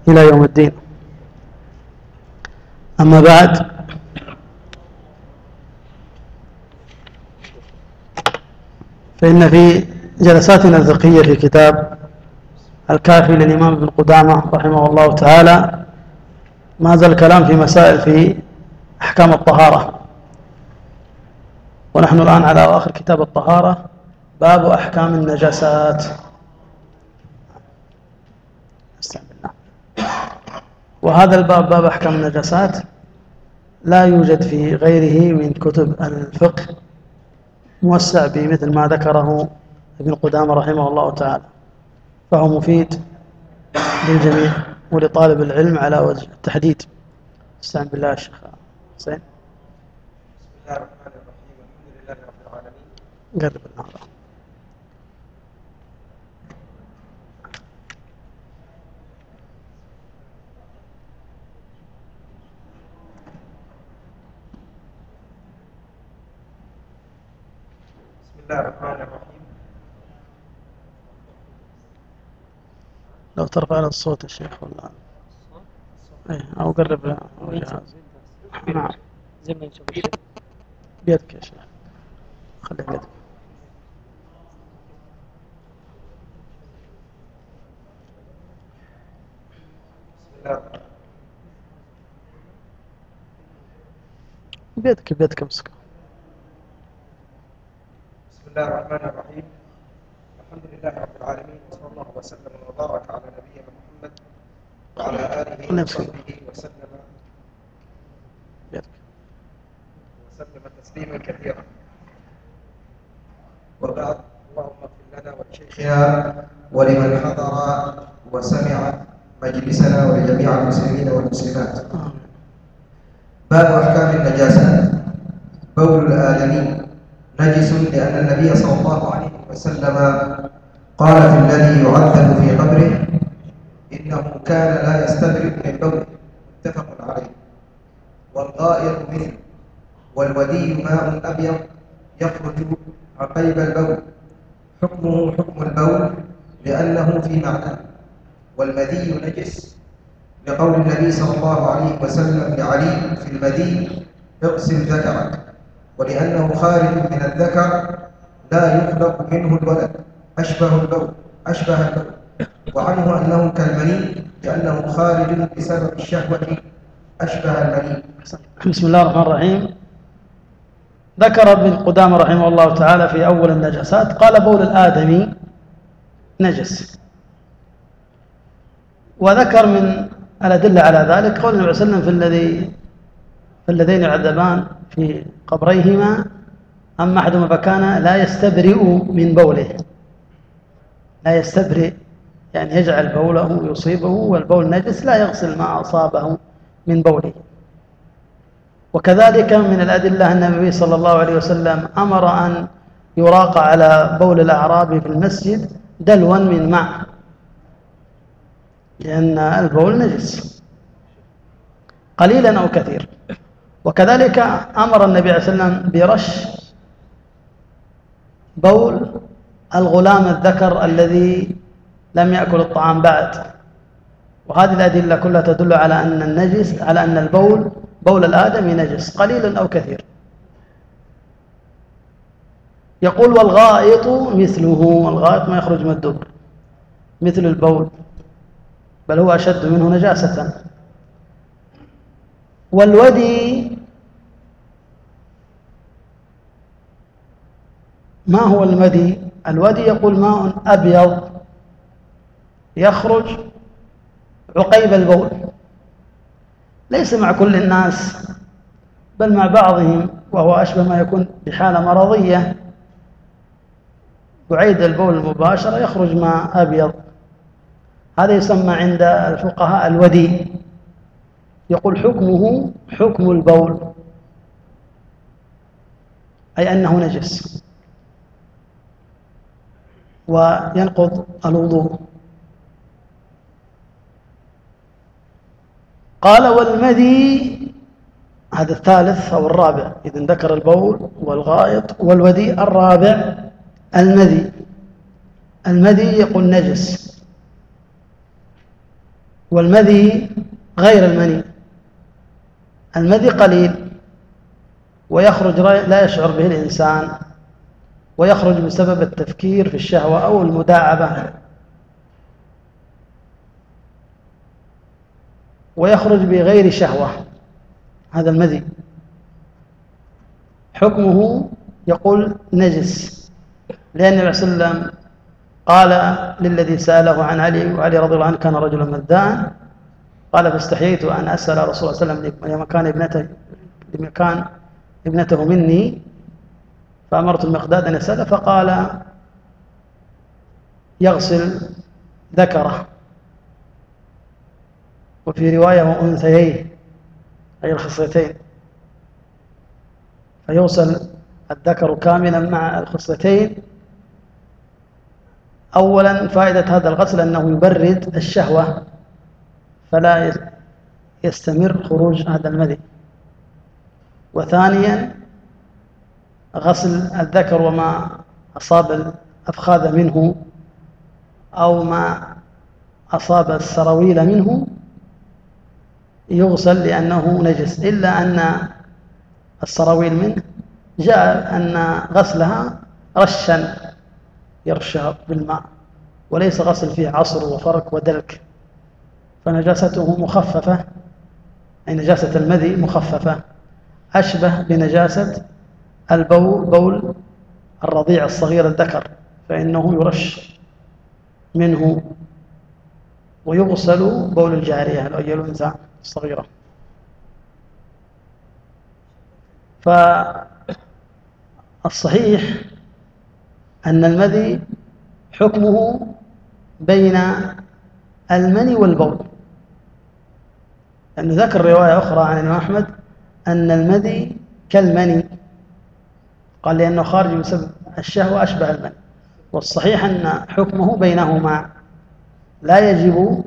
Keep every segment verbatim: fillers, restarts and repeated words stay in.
إلى يوم الدين. أما بعد، فإن في جلساتنا الفقهية في كتاب الكافي للإمام ابن قدامة رحمه الله تعالى ما زال الكلام في مسائل في أحكام الطهارة، ونحن الآن على آخر كتاب الطهارة، باب أحكام النجاسات. وهذا الباب، باب أحكام النجاسات، لا يوجد في غيره من كتب الفقه موسع بمثل ما ذكره ابن قدامة رحمه الله تعالى، فهو مفيد للجميع ولطالب العلم على وجه التحديد. استعن بالله الشيخ حسين. بسم الله الرحمن الرحيم. الحمد لله رب العالمين. قرب النهار. بسم الله الرحمن الرحيم. لو ترفع له الصوت يا شيخ ولا ايه، او قرب له الجهاز. نعم زي ما نشوف بيدك يا شيخ، خليه بيدك. بسم الله بيدك بيدك امسكه. بسم الله الرحمن الرحيم. الحمد لله رب العالمين، وصلى الله وسلم وبارك على نبينا محمد وعلى آله وصحبه وسلم بيدك. وسلم تسليما كثيرا. وبعد، اللهم اغفر لنا ولشيخنا ولمن حضر وسمع مجلسنا ولجميع المسلمين والمسلمات. باب أحكام النجاسات. بول الآدمي نجس، لأن النبي صلى الله عليه وسلم قال في الذي يعذب في قبره إنه كان لا يستبرئ من بوله، متفق عليه. والغائط مثل، والودي ماء أبيض يخرج عقيب البول، حكمه حكم البول لأنه في معناه. والمذي نجس، لقول النبي صلى الله عليه وسلم لعلي في المذي اغسل ذكرك، ولأنه خارج من الذكر لا يخلق منه الولد، أشبه البول أشبه البول وعنه أنه كالمني لأنه خارج بسبب الشهوة أشبه المني. بسم الله الرحمن الرحيم. ذكر ابن قدامة رحمه الله تعالى في أول النجاسات، قال بول الآدمي نجس، وذكر من الأدلة على ذلك قول النبي صلى الله عليه وسلم في الذي في اللذين يعذبان في قبريهما، أما أحدهما فكان لا يستبرئ من بوله. لا يستبرئ يعني يجعل بوله يصيبه والبول نجس، لا يغسل ما أصابه من بوله. وكذلك من الأدلة أن النبي صلى الله عليه وسلم أمر أن يراق على بول الأعرابي في المسجد دلوا من ماء، لأن البول نجس قليلا أو كثير. وكذلك أمر النبي عليه الصلاة والسلام برش بول الغلام الذكر الذي لم يأكل الطعام بعد. وهذه الأدلة كلها تدل على أن النجس على أن البول بول الآدمي نجس قليلا أو كثير. يقول والغائط مثله، والغائط ما يخرج من الدبر مثل البول، بل هو أشد منه نجاسة. والودي، ما هو المدي؟ الودي يقول ماء أبيض يخرج عقيب البول، ليس مع كل الناس بل مع بعضهم، وهو أشبه ما يكون بحالة مرضية. بعيد البول المباشرة يخرج ماء أبيض، هذا يسمى عند الفقهاء الودي. يقول حكمه حكم البول، أي أنه نجس وينقض الوضوء. قال والمذي، هذا الثالث أو الرابع، إذن ذكر البول والغائط والودي. الرابع المذي. المذي يقول نجس، والمذي غير المني. المذي قليل ويخرج لا يشعر به الإنسان، ويخرج بسبب التفكير في الشهوة أو المداعبة، ويخرج بغير شهوة. هذا المذي حكمه يقول نجس، لأن النبي صلى الله عليه وسلم قال للذي سأله عن علي، وعلي رضي الله عنه كان رجلا مذاء، قال فاستحييت أن أسأل رسول الله صلى الله عليه وسلم لما كان ابنته لما كان ابنته مني، فأمرت المقداد أن يسأله، فقال يغسل ذكره، وفي رواية وأنثييه أي الخصيتين، فيغسل الذكر كاملا مع الخصيتين. أولا فائدة هذا الغسل أنه يبرد الشهوة فلا يستمر خروج هذا المذي. وثانيا غسل الذكر وما أصاب الأفخاذ منه أو ما أصاب السراويل منه يغسل لأنه نجس، إلا أن السراويل منه جاء أن غسلها رشا يرشها بالماء، وليس غسل فيه عصر وفرك ودلك، فنجاسته مخففة، أي نجاسة المذي مخففة، أشبه بنجاسة البول بول الرضيع الصغير الذكر، فإنه يرش منه، ويغسل بول الجارية أي الأنثى الصغيرة. فالصحيح أن المذي حكمه بين المني والبول، لأنه ذكر رواية أخرى عن الإمام أحمد أن المذي كالمني، قال لأنه خارج بسبب الشهوة أشبه المني، والصحيح أن حكمه بينهما، لا يجب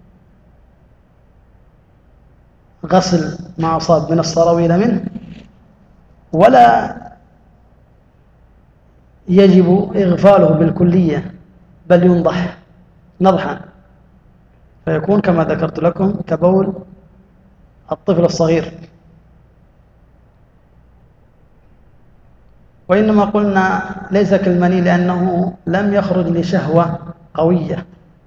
غسل ما أصاب من السراويل منه، ولا يجب إغفاله بالكلية، بل ينضح نضحا، فيكون كما ذكرت لكم كبول الطفل الصغير. وإنما قلنا ليس كالمني لأنه لم يخرج لشهوة قوية،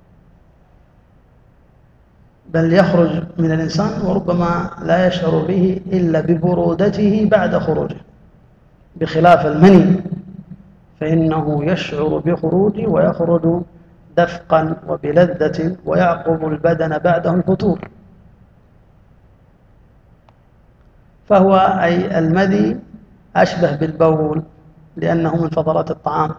بل يخرج من الإنسان وربما لا يشعر به إلا ببرودته بعد خروجه، بخلاف المني فإنه يشعر بخروجه ويخرج دفقا وبلذة، ويعقب البدن بعده الفتور. فهو أي المذي أشبه بالبول لأنه من فضلات الطعام،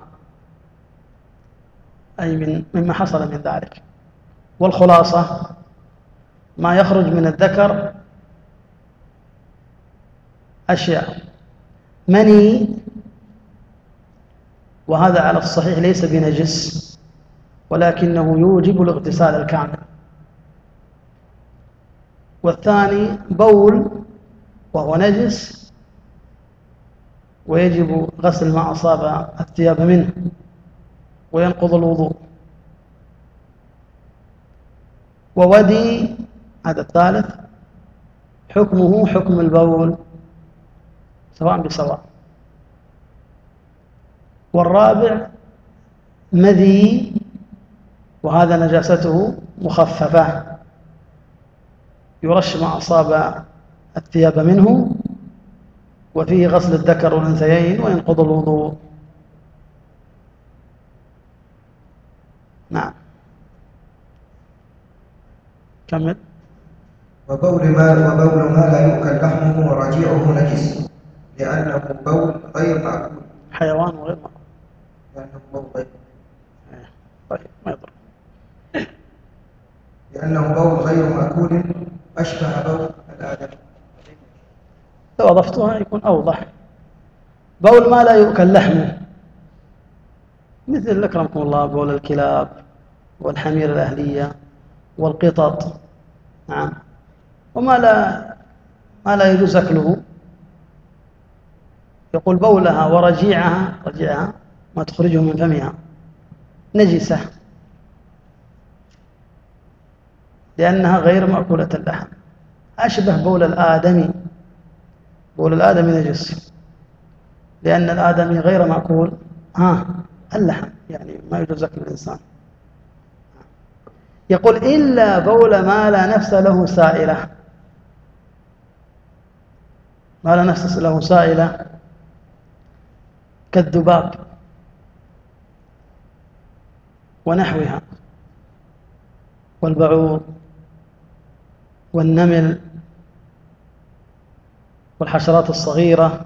أي من مما حصل من ذلك. والخلاصة ما يخرج من الذكر أشياء: مني، وهذا على الصحيح ليس بنجس، ولكنه يوجب الاغتسال الكامل. والثاني بول وهو نجس ويجب غسل ما أصاب الثياب منه وينقض الوضوء. وودي هذا الثالث حكمه حكم البول سواء بسواء. والرابع مذي، وهذا نجاسته مخففة، يرش ما أصاب الثياب منه، وفيه غسل الذكر والأنثيين وينقض الوضوء. نعم كمل. وبول ما وبول ما لا يؤكل لحمه ورجيعه نجس، لأنه بول غير مأكول. حيوان وغير مأكول. لأنه بول غير طيب ما يضر. لأنه بول غير مأكول أشبه بول الآدم. لو أضفتها يكون أوضح. بول ما لا يؤكل لحمه، مثل أكرمكم الله بول الكلاب والحمير الأهلية والقطط، نعم، وما لا ما لا يجوز أكله. يقول بولها ورجيعها، رجيعها ما تخرجه من فمها، نجسة. لأنها غير مأكولة اللحم، أشبه بول الآدمي. بول الآدمي نجس لأن الآدمي غير مأكول ها اللحم، يعني ما يجوز أكل الإنسان. يقول إلا بول ما لا نفس له سائلة. ما لا نفس له سائلة كالذباب ونحوها والبعوض والنمل والحشرات الصغيرة،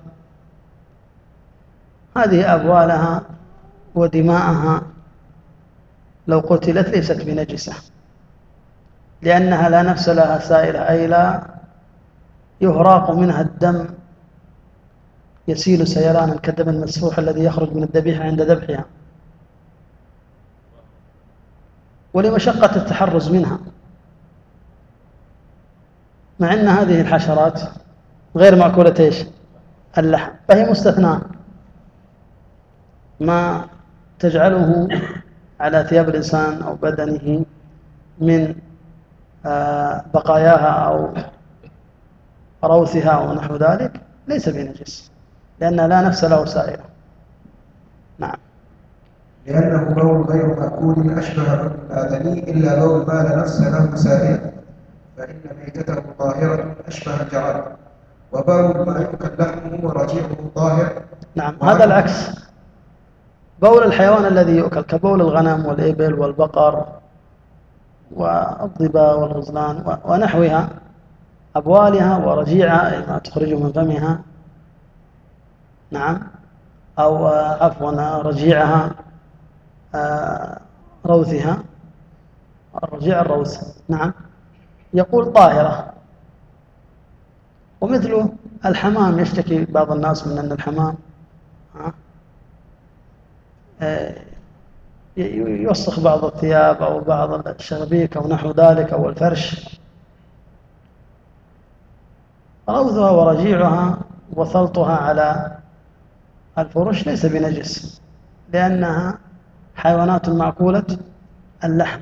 هذه أبوالها ودماءها لو قتلت ليست بنجسة، لأنها لا نفس لها سائلة، أي لا يهراق منها الدم يسيل سيلانا كالدم المسفوح الذي يخرج من الذبيحة عند ذبحها، ولمشقة التحرز منها، مع أن هذه الحشرات غير مأكولة إيش؟ اللحم، فهي مستثناة، ما تجعله على ثياب الإنسان أو بدنه من بقاياها أو روثها أو نحو ذلك ليس بنجس، لأن لا نفس له سائلة. نعم. لأنه بول غير مأكول أشبه من الآدمي إلا بول ما لا نفس له سائلة، فإن ميتته طاهرة أشبه الجراد، وبول ما يؤكل لحمه ورجيعه طاهر. نعم، هذا العكس. بول الحيوان الذي يؤكل كبول الغنم والإبل والبقر والظباء والغزلان ونحوها، أبوالها ورجيعها أي ما تخرج من فمها، نعم، أو عفوا رجيعها روثها، الرجيع الروث، نعم، يقول طاهرة. ومثله الحمام، يشتكي بعض الناس من أن الحمام يوسخ بعض الثياب أو بعض الشبابيك أو نحو ذلك أو الفرش، روثها ورجيعها وثلطها على الفرش ليس بنجس، لأنها حيوانات مأكولة اللحم.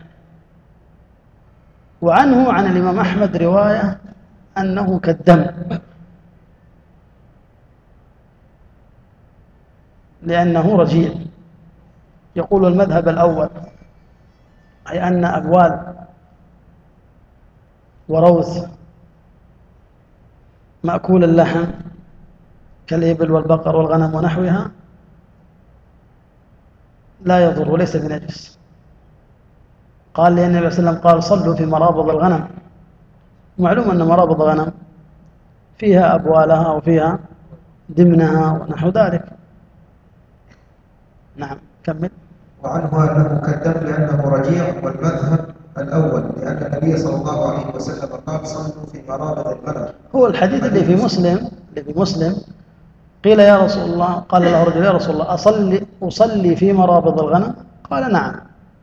وعنه عن الإمام أحمد رواية أنه كالدم، لأنه رجيع. يقول المذهب الأول أي أن أبوال وروث مأكول اللحم كالإبل والبقر والغنم ونحوها لا يضر وليس بنجس. قال لأن النبي صلى الله عليه وسلم قال صلوا في مرابض الغنم، معلوم أن مرابض الغنم فيها أبوالها وفيها دمنها ونحو ذلك. نعم، كمل. وعنه أنه كالدم لأنه رجيع، والمذهب الأول لأن النبي صلى الله عليه وسلم قال صلوا في مرابض الغنم. هو الحديث اللي في مسلم اللي في مسلم قيل يا رسول الله، قال له رجل يا رسول الله أصلي أصلي في مرابض الغنم؟ قال نعم.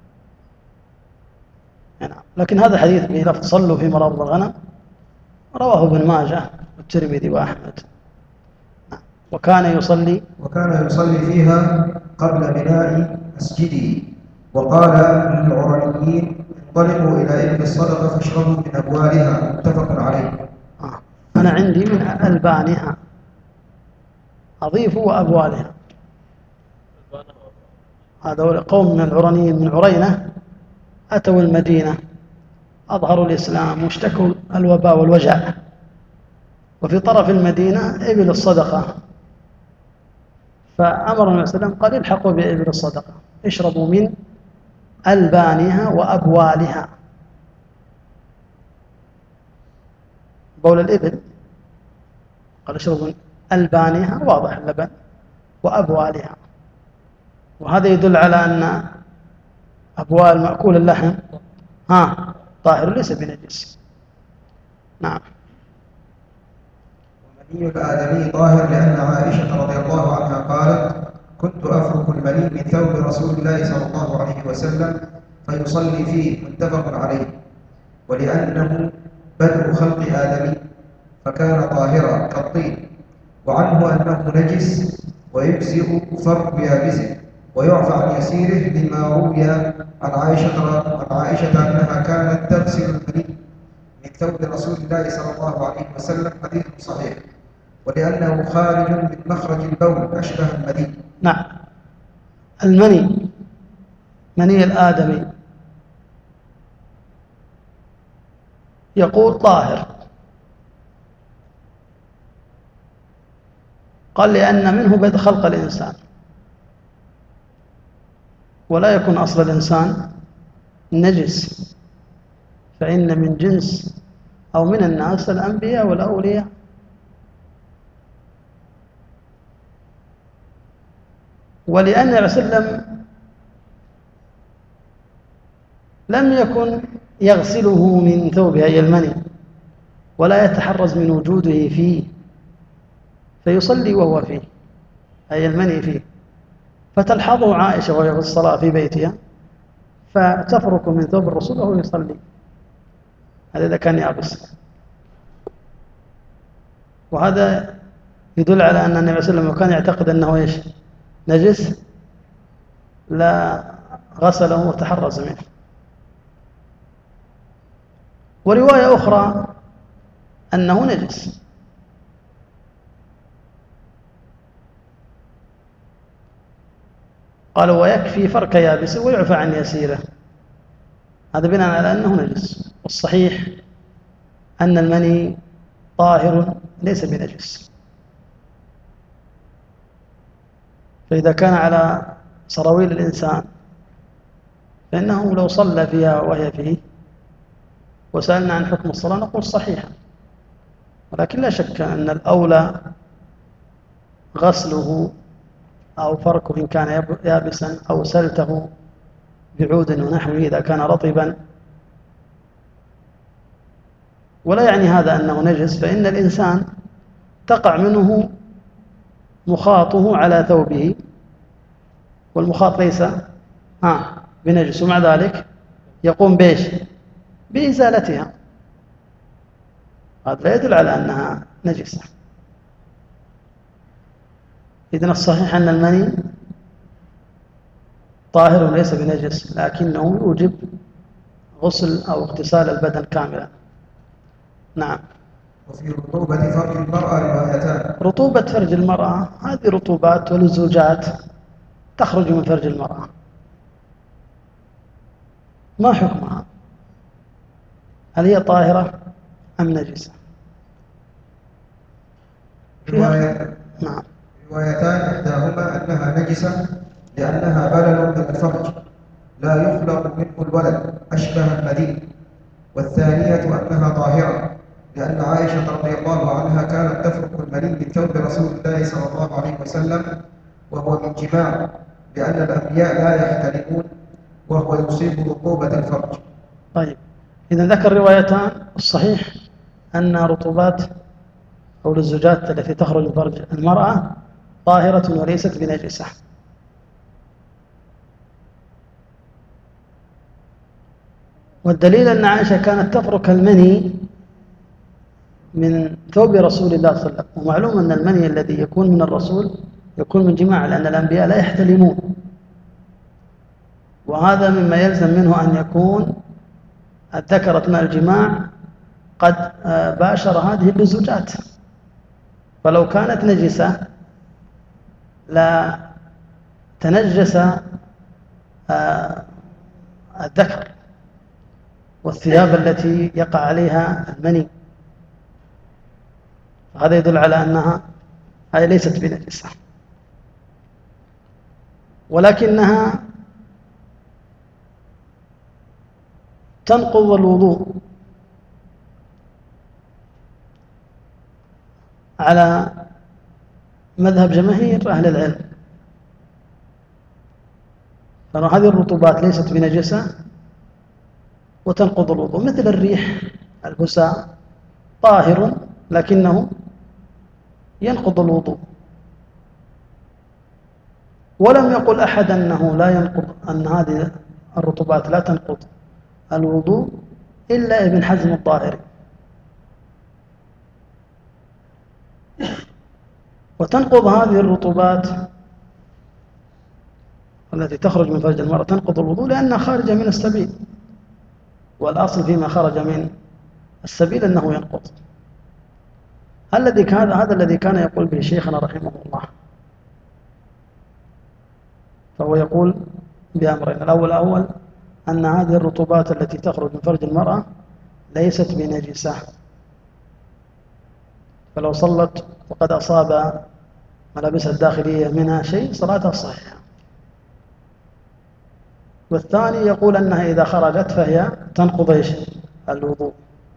نعم، لكن هذا حديث بلفظ صلوا في مرابض الغنم رواه ابن ماجه والترمذي وأحمد. نعم. وكان يصلي وكان يصلي فيها قبل بناء مسجده. وقال للعرانيين انطلقوا إلى إبل الصدقة فاشربوا من أبوالها، متفق عليه. آه. أنا عندي من ألبانها أضيف وأبوالها. هذا قوم من العرانيين من عرينة أتوا المدينة، أظهروا الإسلام واشتكوا الوباء والوجع، وفي طرف المدينة إبل الصدقة، فأمر النبي صلى الله عليه وسلم قال الحقوا بإبل الصدقة اشربوا من ألبانها وأبوالها. بول الإبل قال اشربوا من ألبانها، واضح اللبن، وأبوالها. وهذا يدل على أن أبوال مأكول اللحم ها طاهر ليس بنجس. نعم. ومني الآدمي طاهر لأن عائشة رضي الله عنها قالت كنت أفرك المني من ثوب رسول الله صلى الله عليه وسلم فيصلي فيه، متفق عليه. ولأنه بدء خلق آدمي فكان طاهرا كالطين. وعنه أنه نجس ويجزئ فرق يابسه ويعفى عن يسيره، لما روي عن عائشة عن عائشة أنها كانت تغسل المني ثوب رسول الله صلى الله عليه وسلم حديث صحيح، ولأنه خارج من مخرج البول أشبه المني. نعم، المني مني الآدمي يقول طاهر، قال لأن منه بدء خلق الإنسان، ولا يكون أصل الإنسان نجس، فإن من جنس أو من الناس الأنبياء والأولياء. ولأن النبي صلى الله عليه وسلم لم يكن يغسله من ثوبه أي المني، ولا يتحرز من وجوده فيه، فيصلي وهو فيه أي المني فيه، فتلحظه عائشة وهي في الصلاة في بيتها فتفرك من ثوب الرسول وهو يصلي، هذا إذا كان يابس. وهذا يدل على أن النبي صلى الله عليه وسلم كان يعتقد أنه إيش نجس لا غسله وتحرز منه. ورواية أخرى أنه نجس، قالوا ويكفي فرك يابس ويعفى عن يسيره، هذا بناء على أنه نجس. والصحيح أن المني طاهر ليس بنجس، فإذا كان على سراويل الإنسان فإنه لو صلى فيها وهي فيه وسألنا عن حكم الصلاة نقول صحيحا، ولكن لا شك أن الأولى غسله أو فركه إن كان يابسا أو سلته بعود ونحوه إذا كان رطبا. ولا يعني هذا أنه نجس، فإن الإنسان تقع منه مخاطه على ثوبه، والمخاط ليس آه بنجس، ومع ذلك يقوم بإيش بإزالتها، هذا لا يدل على أنها نجسة. إذن الصحيح أن المني طاهر ليس بنجس، لكنه يوجب غسل أو اغتسال البدن كاملا. نعم. وفي رطوبة فرج المرأة روايتان. رطوبة فرج المرأة هذه رطوبات ولزوجات تخرج من فرج المرأة، ما حكمها؟ هل هي طاهرة أم نجسة؟ رواية نعم. روايتان، إحداهما أنها نجسة لأنها بلل من الفرج لا يخلق منه الولد أشبه المني، والثانية أنها طاهرة لأن عائشة رضي الله عنها كانت تفرك المني من ثوب رسول الله صلى الله عليه وسلم وهو من جماع، لأن الأنبياء لا يحتلمون وهو يصيب رطوبة الفرج. طيب، إذا ذكر روايتان، الصحيح أن رطوبات أو الزوجات التي تخرج من فرج المرأة طاهرة وليست بنجسة. والدليل أن عائشة كانت تفرك المني من ثوب رسول الله صلى الله عليه وسلم، ومعلوم أن المني الذي يكون من الرسول يكون من جماع، لأن الأنبياء لا يحتلمون، وهذا مما يلزم منه أن يكون الذكر أثناء الجماع قد باشر هذه اللزوجات، فلو كانت نجسة لا تنجس الذكر والثياب التي يقع عليها المني، هذا يدل على أنها هي ليست بنجسة، ولكنها تنقض الوضوء على مذهب جماهير أهل العلم، فهذه الرطوبات ليست بنجسة وتنقض الوضوء، مثل الريح البساء طاهر لكنه ينقض الوضوء. ولم يقل أحد أنه لا ينقض، أن هذه الرطوبات لا تنقض الوضوء إلا ابن حزم الظاهري. وتنقض هذه الرطوبات التي تخرج من فرج المرأة تنقض الوضوء لأنها خارجة من السبيل، والأصل فيما خرج من السبيل أنه ينقض. الذي كان هذا الذي كان يقول به شيخنا رحمه الله. فهو يقول بأمرين: الأول أول أن هذه الرطوبات التي تخرج من فرج المرأة ليست بنجسة، فلو صلت وقد أصاب ملابسها الداخلية منها شيء صلاتها صحيحة. والثاني يقول أنها إذا خرجت فهي تنقض إيش؟ الوضوء.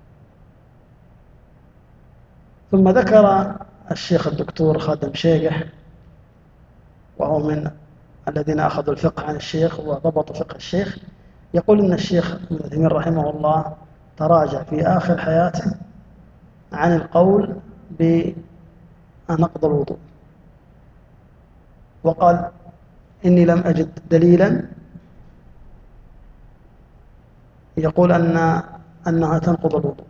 ثم ذكر الشيخ الدكتور خادم شيقح، وهو من الذين أخذوا الفقه عن الشيخ وضبطوا فقه الشيخ، يقول إن الشيخ ابن عثيمين رحمه الله تراجع في آخر حياته عن القول بنقض الوضوء، وقال: إني لم أجد دليلا يقول أن أنها تنقض الوضوء.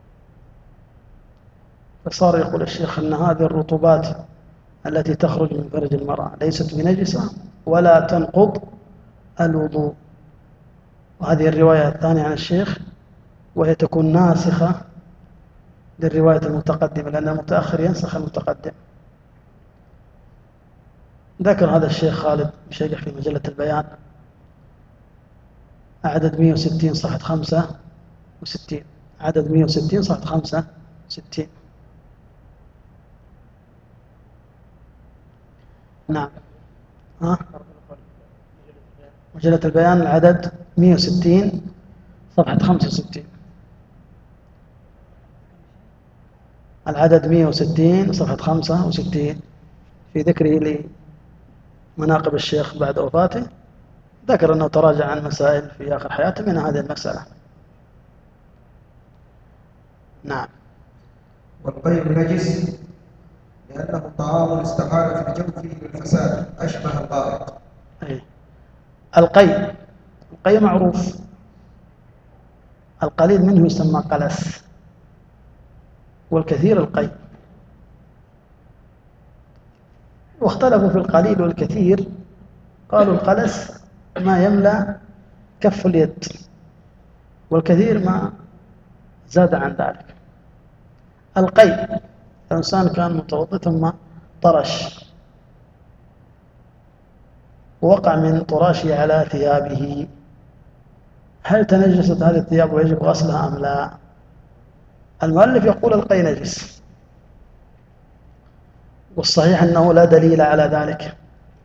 فصار يقول الشيخ أن هذه الرطوبات التي تخرج من فرج المرأة ليست بنجسة ولا تنقض الوضوء. وهذه الرواية الثانية عن الشيخ، وهي تكون ناسخة للرواية المتقدمة، لأن المتأخر ينسخ المتقدم. ذكر هذا الشيخ خالد شيقح في مجلة البيان عدد مئة وستين صفحة خمسة وستين، عدد مئة وستين صفحة خمسة وستين. نعم. ها؟ مجلة البيان العدد مئة وستين صفحة خمسة وستين، العدد مئة وستين صفحة خمسة وستين، في ذكره لمناقب الشيخ بعد وفاته ذكر أنه تراجع عن مسائل في آخر حياته من هذه المسألة. نعم. والقيء نجس لأنه طعام استحال في الجوف بالفساد أشبه الغائط. أي. القيء القيء معروف، القليل منه يسمى قلس، والكثير القيء. واختلفوا في القليل والكثير، قالوا القلس ما يملأ كف اليد، والكثير ما زاد عن ذلك. القيء الإنسان كان متوضئ ثم طرش، ووقع من طراشه على ثيابه، هل تنجست هذه الثياب ويجب غسلها أم لا؟ المؤلف يقول القيء نجس، والصحيح أنه لا دليل على ذلك.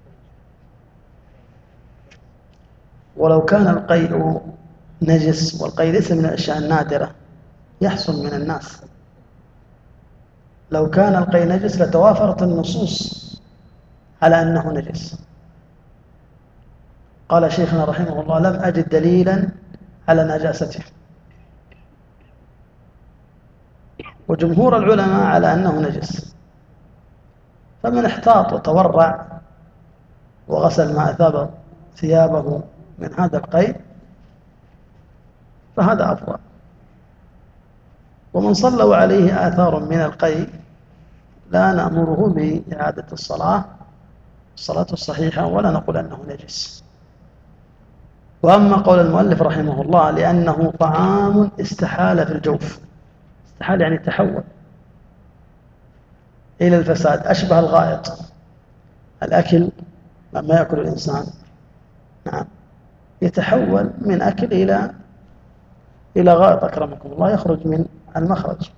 ولو كان القيء نجس، والقيء ليس من الأشياء النادرة يحصل من الناس، لو كان القيء نجس لتوافرت النصوص على أنه نجس. قال شيخنا رحمه الله: لم أجد دليلا على نجاسته. وجمهور العلماء على أنه نجس، فمن احتاط وتورع وغسل ما أثاب ثيابه من هذا القيء فهذا أفضل. ومن صلوا عليه آثار من القيء لا نأمره بإعادة الصلاة، الصلاة الصحيحة، ولا نقول أنه نجس. وأما قول المؤلف رحمه الله لأنه طعام استحال في الجوف، استحال يعني تحول إلى الفساد، أشبه الغائط، الأكل لما يأكل الإنسان نعم يتحول من أكل إلى إلى غائط أكرمكم الله، يخرج من المخرج.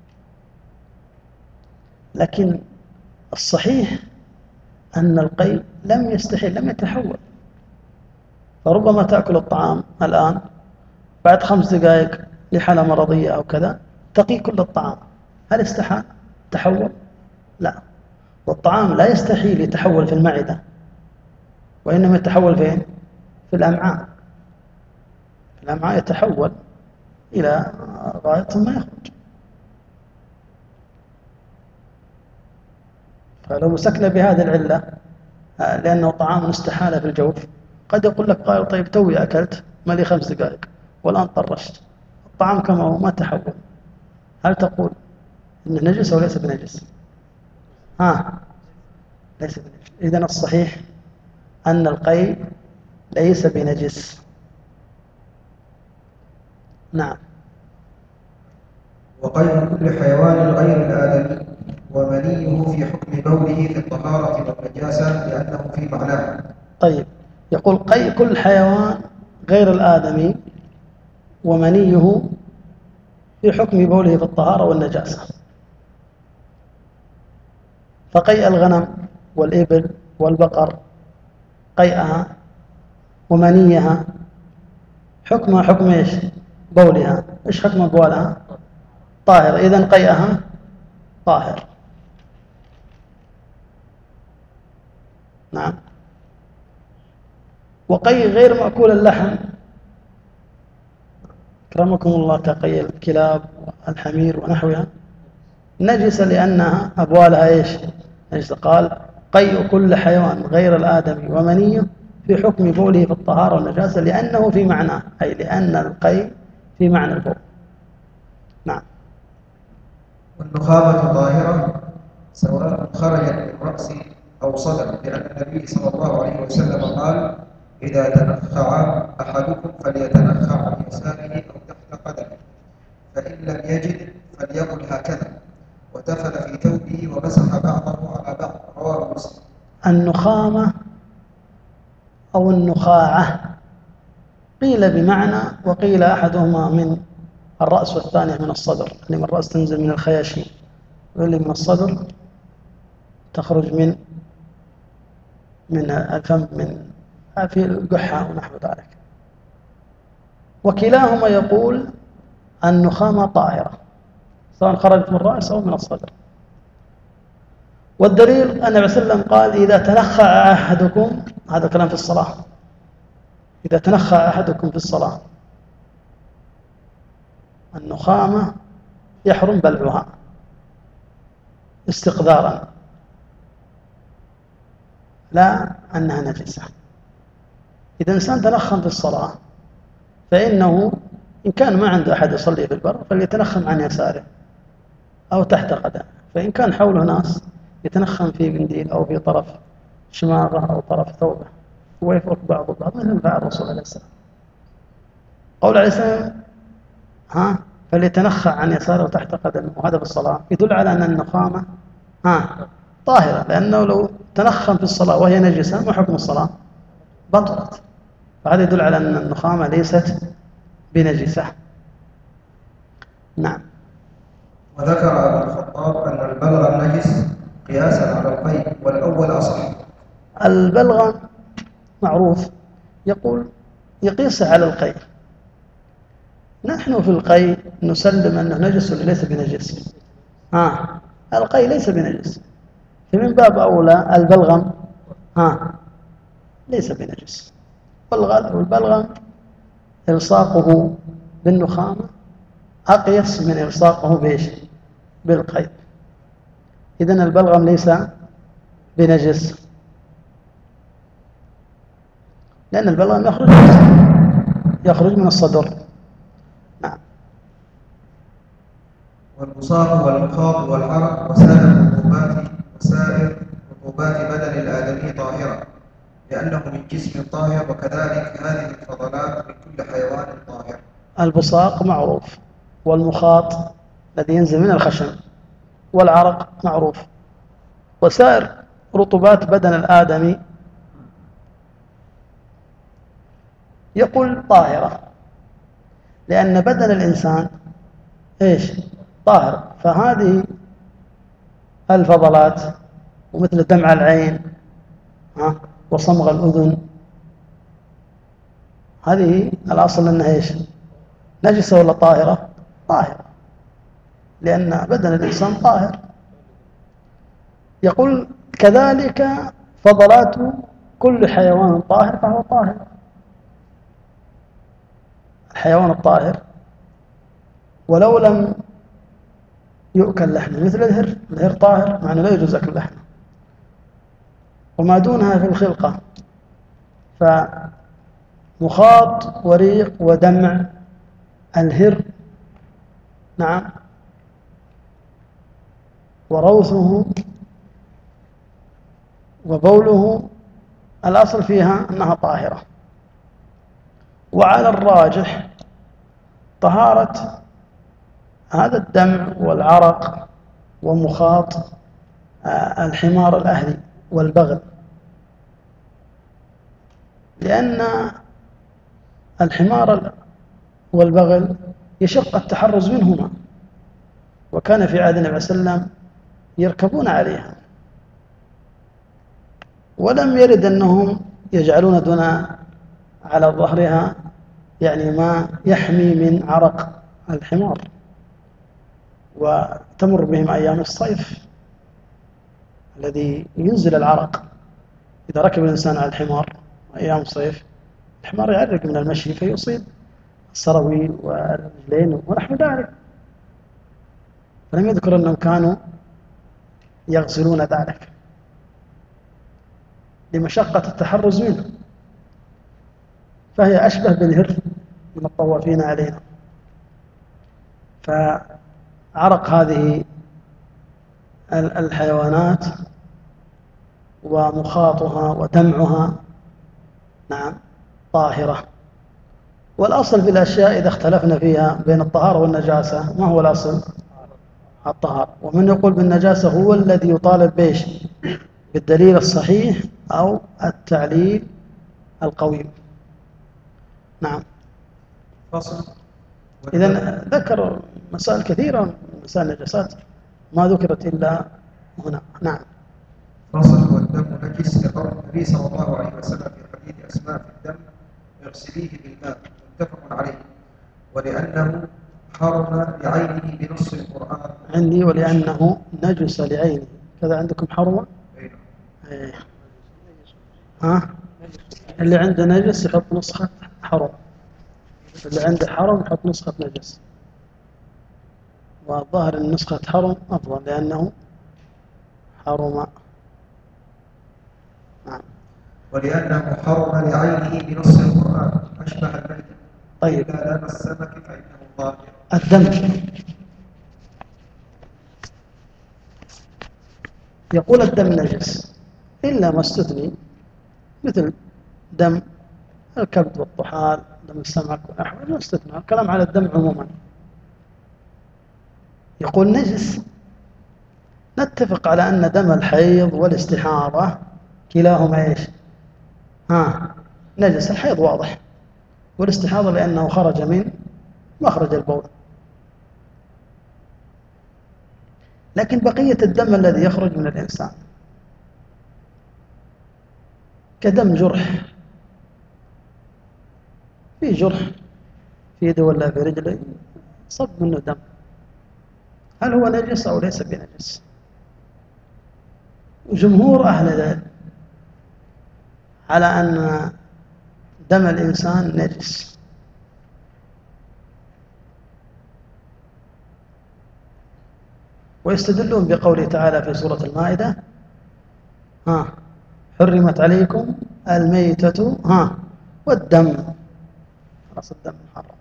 لكن الصحيح أن القيء لم يستحيل، لم يتحول. فربما تأكل الطعام الآن بعد خمس دقائق لحالة مرضية أو كذا تقي كل الطعام، هل استحال؟ تحول؟ لا. والطعام لا يستحيل يتحول في المعدة، وإنما يتحول فين؟ في الأمعاء. في الأمعاء يتحول إلى غائط ثم يخرج. فلو مسكنا بهذه العلة لأنه طعام استحال في الجوف، قد يقول لك قائل: طيب توي أكلت ما لي خمس دقائق والآن طرشت، الطعام كما هو ما تحول، هل تقول إنه نجس أو ليس بنجس؟ ها ليس بنجس. إذن الصحيح أن القيء ليس بنجس. نعم. وقيء كل حيوان غير الآدمي ومنيه في حكم بوله في الطهارة والنجاسة لأنه في معناه. طيب، يقول قيء كل حيوان غير الآدمي ومنيه في حكم بوله في الطهارة والنجاسة. فقيء الغنم والإبل والبقر قيئها ومنيها حكمها حكم إيش؟ بولها. إيش حكم بولها؟ طاهر. إذن قيئها طاهر. نعم. وقيء غير مأكول اللحم أكرمكم الله كقيء الكلاب والحمير ونحوها نجسة لأنها أبوالها إيش؟ نجسة. قال قيء كل حيوان غير الآدمي ومنيه في حكم بوله في الطهارة والنجاسة لأنه في معناه، أي لأن القيء في معنى البول. نعم. والنخامة طاهرة سواء خرجت من رأس أو صدر، لأن النبي صلى الله عليه وسلم قال: إذا تنخع أحدكم فليتنخع عن يساره أو تحت قدمه، فإن لم يجد فليقل هكذا، وتفل في ثوبه ومسح بعضه على بعض. رواه مسلم. النخامة أو النخاعة قيل بمعنى، وقيل أحدهما من الرأس والثانية من الصدر. اللي من الرأس تنزل من الخياشيم، واللي من الصدر تخرج من من الفم، من في القحة ونحو ذلك. وكلاهما يقول النخامة طاهرة سواء خرجت من الرأس أو من الصدر. والدليل أن النبي صلى الله عليه وسلم قال: إذا تنخع أحدكم، هذا كلام في الصلاة، إذا تنخع أحدكم في الصلاة النخامة يحرم بلعها استقذارا، لا أنها نجسة. إذا إنسان تنخم في الصلاة فإنه إن كان ما عنده أحد يصلي في البر فليتنخم عن يساره أو تحت قدمه، فإن كان حوله ناس يتنخم في منديل أو في طرف شماغه أو طرف ثوبه ويفرك بعض بعض، مثل فعل الرسول عليه السلام. قول عليه السلام: ها فليتنخع عن يساره وتحت قدمه، وهذا في الصلاة يدل على أن النخامة ها طاهرة، لأنه لو تنخم في الصلاة وهي نجسة ما حكم الصلاة؟ بطلت. فهذا يدل على أن النخامة ليست بنجسة. نعم. وذكر أبو الخطاب أن البلغم نجس قياسا على القيء، والأول أصح. البلغم معروف، يقول يقيس على القيء. نحن في القيء نسلم أنه نجس ولا ليس بنجس؟ ها القيء ليس بنجس، فمن باب أولى البلغم ها ليس بنجس. والبلغم إلصاقه بالنخامة أقيس من إلصاقه بإيش؟ بالقيء. إذن البلغم ليس بنجس، لأن البلغم يخرج يخرج من الصدر. نعم. والبصاق والمخاط والعرق وسائر الرطوبات وسائر رطوبات بدن الآدمي طاهرة، لأنه من جسم طاهر، وكذلك هذه الفضلات من كل حيوان طاهر. البصاق معروف، والمخاط الذي ينزل من الخشم، والعرق معروف، وسائر رطوبات بدن الآدمي يقول طاهرة، لأن بدن الإنسان إيش؟ طاهر. فهذه الفضلات ومثل دمع العين ها وصمغ الأذن، هذه الأصل أنها إيش؟ نجسة ولا طاهرة؟ طاهرة، لأن بدن الإنسان طاهر. يقول كذلك فضلات كل حيوان طاهر فهو طاهر. الحيوان الطاهر ولو لم يؤكل لحمه، مثل الهر، الهر طاهر مع أنه لا يجوز أكل لحمه، وما دونها في الخلقة. فمخاط وريق ودمع الهر نعم، وروثه وبوله الأصل فيها أنها طاهرة. وعلى الراجح طهارة هذا الدمع والعرق ومخاط الحمار الأهلي والبغل، لأن الحمار والبغل يشق التحرز منهما، وكان في عهد النبي صلى الله عليه وسلم يركبون عليها، ولم يرد أنهم يجعلون دون على ظهرها يعني ما يحمي من عرق الحمار، وتمر بهم أيام الصيف الذي ينزل العرق. إذا ركب الإنسان على الحمار أيام الصيف الحمار يعرق من المشي فيصيب السراويل والرجلين ونحو ذلك، فلم يذكر أنهم كانوا يغسلون ذلك لمشقة التحرز منه، فهي أشبه بالهر من الطوافين علينا. فعرق هذه الحيوانات ومخاطها ودمعها نعم طاهرة. والأصل في الأشياء إذا اختلفنا فيها بين الطهارة والنجاسة ما هو الأصل؟ الطهارة. ومن يقول بالنجاسة هو الذي يطالب بيش بالدليل الصحيح أو التعليل القويم. نعم. فصل. إذن ذكر مسائل كثيرة من مسائل النجاسات ما ذكرت إلا هنا. نعم. فصل. والدم نجس لقول النبي صلى الله عليه وسلم في حديث أسماء في الدم اغسليه بالماء، متفق عليه. ولأنه حرم لعينه بنص القرآن عندي ولأنه نجس لعينه، كذا عندكم حرمة؟ ايه. ها؟ اللي عنده نجس يحط نسخة حرم، اللي عنده حرم يحط نسخة نجس، والظاهر ان نسخة حرم أفضل لأنه حرم. نعم. ولأنه حرم لعينه بنص القرآن أشبه الميت. طيب. إذا لام السمك فإنه طاهر. الدم، يقول الدم نجس إلا ما استثني، مثل دم الكبد والطحال، دم السمك ونحوه، ما استثنى. الكلام على الدم عموما. يقول نجس، نتفق على أن دم الحيض والاستحاضة كلاهما إيش؟ ها نجس. الحيض واضح، والاستحاضة لأنه خرج من مخرج البول. لكن بقية الدم الذي يخرج من الإنسان كدم جرح، في جرح في يده ولا في رجله صب منه دم، هل هو نجس أو ليس بنجس؟ جمهور أهل العلم على أن دم الإنسان نجس، ويستدلون بقوله تعالى في سورة المائدة ها حرمت عليكم الميتة ها والدم، خلاص الدم محرم.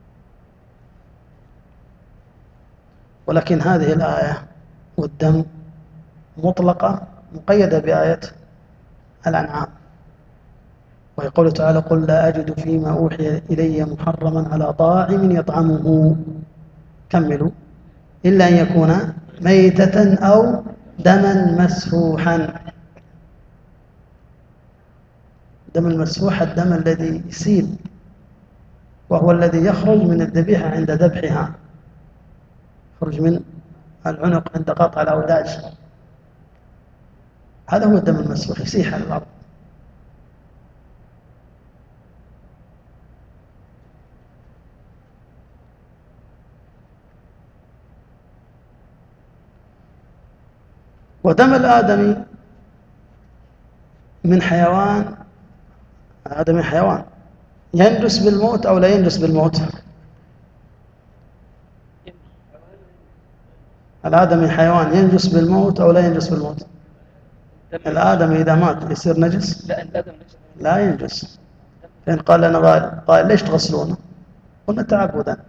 ولكن هذه الآية والدم مطلقة مقيدة بآية الأنعام، ويقول تعالى قل لا أجد فيما أوحي إلي محرما على طاعم يطعمه كملوا إلا أن يكون ميتة أو دما مسفوحا. دم المسفوح الدم الذي يسيل، وهو الذي يخرج من الذبيحة عند ذبحها، يخرج من العنق عند قطع الأوداج، هذا هو الدم المسفوح يسيح على الأرض. ودم الآدمي من حيوان، الآدمي حيوان ينجس بالموت أو لا ينجس بالموت؟ الآدمي حيوان ينجس بالموت أو لا ينجس بالموت؟ الآدمي إذا مات يصير نجس؟ لا ينجس. فإن قال لنا قال, قال ليش تغسلونه؟ قلنا تعبدا.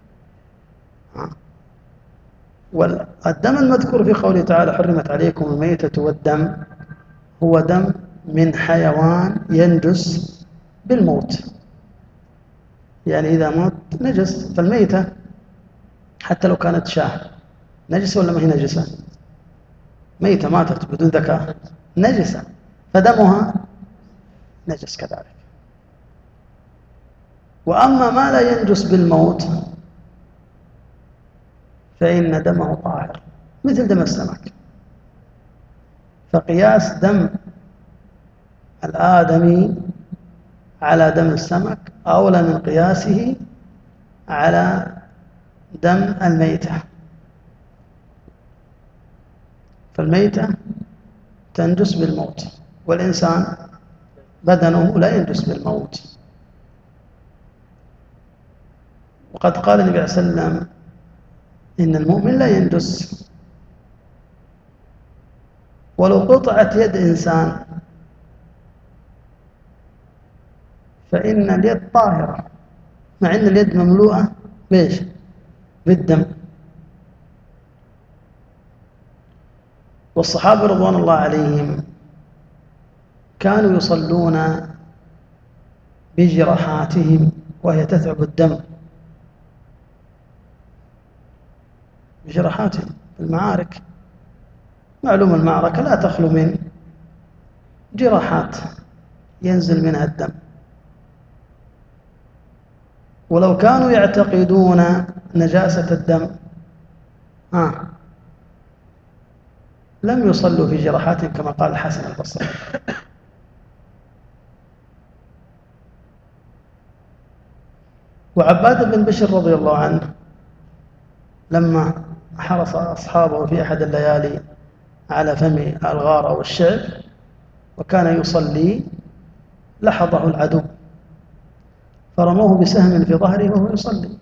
والدم المذكور في قوله تعالى حرمت عليكم الميتة والدم هو دم من حيوان ينجس بالموت، يعني إذا مات نجس. فالميتة حتى لو كانت شاة نجسة ولا ما هي نجسة؟ ميتة ماتت بدون ذكاء نجسة، فدمها نجس كذلك. وأما ما لا ينجس بالموت فإن دمه طاهر مثل دم السمك. فقياس دم الآدمي على دم السمك أولى من قياسه على دم الميتة. فالميتة تنجس بالموت، والإنسان بدنه لا ينجس بالموت. وقد قال النبي صلى الله عليه وسلم إن المؤمن لا ينجس ولو قطعت يد إنسان فإن اليد طاهرة، مع أن اليد مملوءة بإيش؟ بالدم. والصحابة رضوان الله عليهم كانوا يصلون بجراحاتهم وهي تثعب الدم، بجراحاتهم في المعارك. معلوم المعركة لا تخلو من جراحات ينزل منها الدم. ولو كانوا يعتقدون نجاسة الدم آه لم يصلوا في جراحاتهم كما قال الحسن البصري. وعباد بن بشر رضي الله عنه لما حرص أصحابه في أحد الليالي على فم الغار أو الشعب وكان يصلي لحظه العدو فرموه بسهم في ظهره وهو يصلي،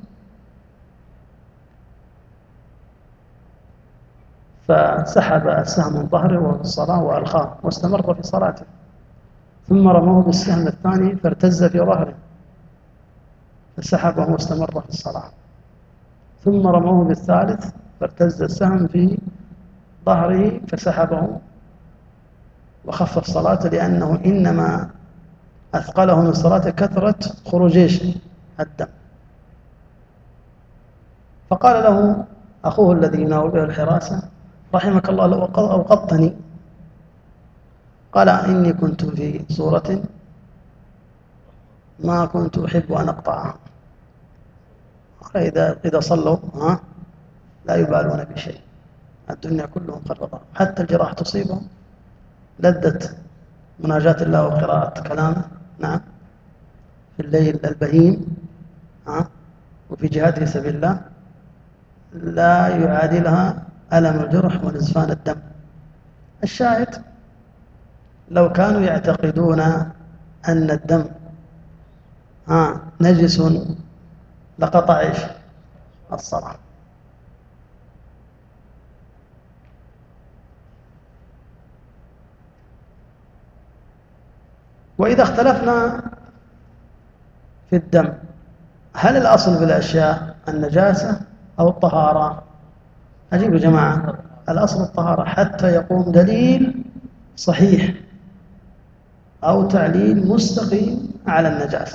فسحب السهم من ظهره وهو في الصلاة وألقاه واستمر في صلاته، ثم رموه بالسهم الثاني فارتز في ظهره فسحبه واستمر في الصلاة، ثم رموه بالثالث فارتز السهم في ظهره فسحبه وخفف صلاته، لأنه إنما أثقله من صلاته كثرة خروج الدم. فقال له أخوه الذي يناول به الحراسة رحمك الله لو أوقظتني. قال إني كنت في صورة ما كنت أحب أن أقطعها. قال إذا, إذا صلوا ها لا يبالون بشيء، الدنيا كلهم قرضا، حتى الجراح تصيبهم لذة مناجاة الله وقراءة كلامه نعم في الليل البهيم ها وفي جهاد في سبيل الله لا يعادلها ألم الجرح ونزفان الدم. الشاهد لو كانوا يعتقدون أن الدم ها نجس لقطع إيش الصلاة. وإذا اختلفنا في الدم هل الأصل في الأشياء النجاسة أو الطهارة؟ أجيب يا جماعة الأصل الطهارة حتى يقوم دليل صحيح أو تعليل مستقيم على النجاسة.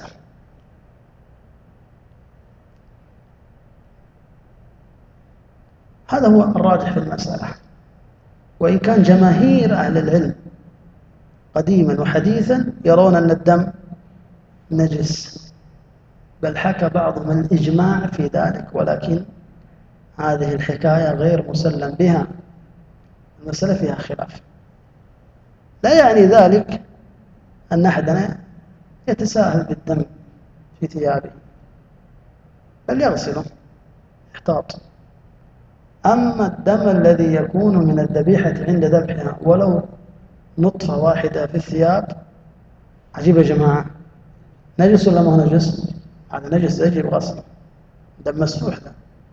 هذا هو الراجح في المسألة. وإن كان جماهير أهل العلم قديما وحديثا يرون أن الدم نجس، بل حكى بعضهم الإجماع في ذلك، ولكن هذه الحكاية غير مسلم بها، المسألة فيها خلاف. لا يعني ذلك أن أحدنا يتساهل بالدم في ثيابه، بل يغسله احتاط. أما الدم الذي يكون من الذبيحة عند ذبحها ولو نطفة واحدة في الثياب، عجيب يا جماعة، نجس ولا ما هو نجس؟ هذا نجس يجب غسله، دم مسفوح ده.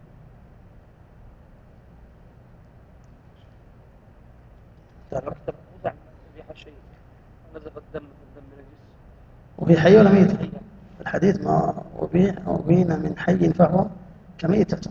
وفي حي ولا ميت؟ الحديث ما أبيح أبين من حي فهو كميتة.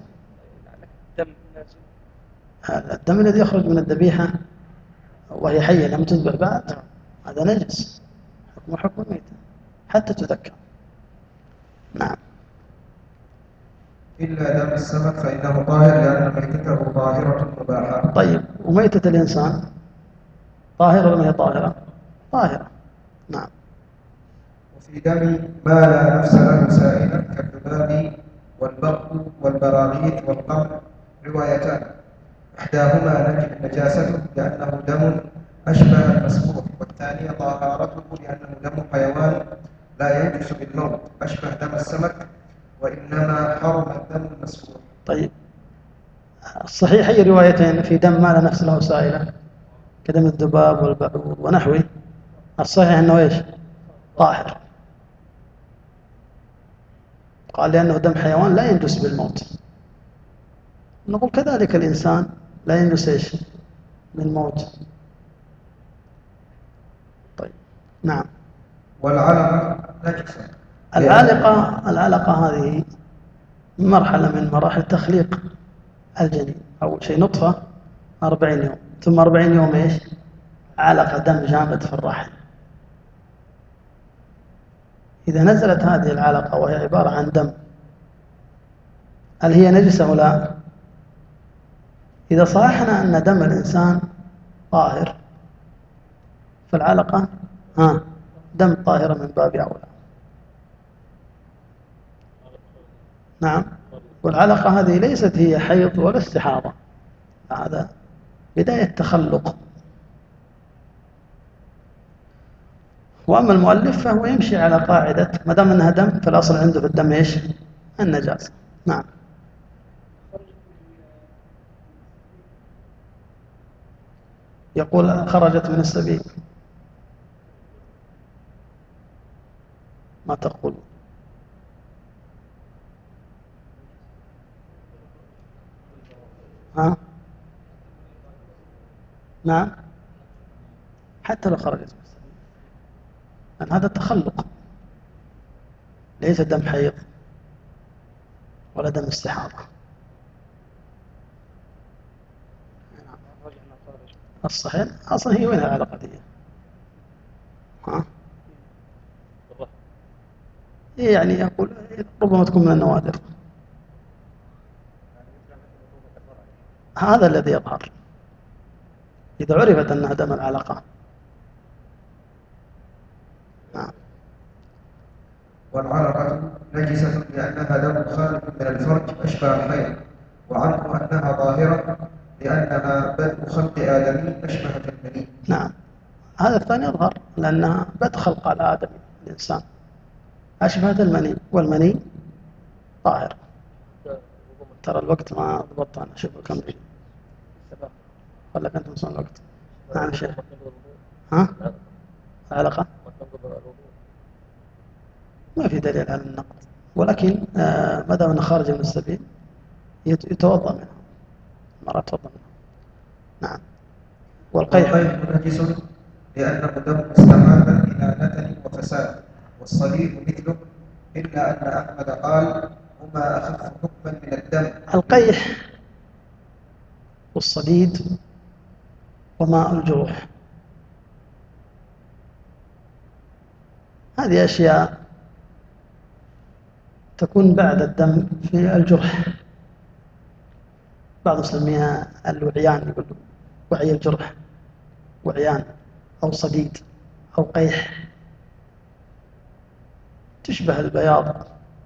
الدم الذي يخرج من الذبيحة وهي حية لم تذبح بعد هذا نجس، حكم حكم ميتة حتى تذكر. نعم. إلا دم السمك فإنه طاهر لأن ميتته طاهرة مباحة. طيب وميتة الإنسان طاهرة ولا هي طاهرة؟ طاهرة. نعم. وفي دم ما لا نفس له سائلا كالذباب والبق والبراغيث والقمر روايتان، إحداهما نجاسته لأنه دم أشبه المسفوح، والثانية طهارته لأنه دم حيوان لا ينجس بالموت أشبه دم السمك، وإنما حرم الدم المسفوح. طيب الصحيح أي روايتين في دم ما لا نفس له سائلة كدم الذباب والبعوض ونحوه؟ الصحيح أنه إيش؟ طاهر. قال لأنه دم حيوان لا ينجس بالموت. نقول كذلك الإنسان لا ينجس إيش؟ بالموت. طيب نعم. والعلقة نجسة. العلقة العلقة هذه مرحلة من مراحل تخليق الجنين. أول شيء نطفة أربعين يوم، ثم أربعين يوم إيش؟ علقة دم جامد في الرحم. إذا نزلت هذه العلقة وهي عبارة عن دم، هل هي نجسة أو لا؟ إذا صححنا أن دم الإنسان طاهر فالعلقة ها دم طاهرة من باب أولى. نعم. والعلقة هذه ليست هي حيض ولا استحاضة، هذا بداية تخلق. وأما المؤلف فهو يمشي على قاعدة ما دام أنها دم فالأصل عنده في الدم إيش؟ النجاسة. نعم. يقول خرجت من السبيل. ما تقول؟ ها؟ نعم. حتى لو خرجت من السبيل، لأن هذا تخلق، ليس دم حيض ولا دم استحاضة. الصحيح أصلا هي وينها العلاقة دي؟ ها؟ يعني يقول ربما تكون من النوادر. هذا الذي يظهر إذا عرفت أنها دم العلاقة. نعم. والعلقة نجسة لأنها دم خارج من الفرج أشبه الحيض، وعنه أنها ظاهرة لأنها بدء خلق آدمي أشبه المني. نعم. هذا الثاني يظهر لأنها بدء خلق الآدمي الإنسان أشبهت المني، والمني طاهر. ترى الوقت ما ضبطت أنا، شوفوا كم دقيقة ولا كنت مصنع الوقت. نعم شيخ. ها؟ علاقة ما في دليل على النقد، ولكن آه ما دام أنه خارج من السبيل يتوضأ منه، مرة يتوضأ منه. نعم. والقيح نجس لأنه دم استعمال إلى نتن وفساد، والصليب مثله، إلا أن أحمد قال هما أخف حكما من الدم. القيح والصديد وماء الجروح هذه أشياء تكون بعد الدم في الجرح. بعض يسميها الوعيان، يقول وعي الجرح، وعيان أو صديد أو قيح، تشبه البياض.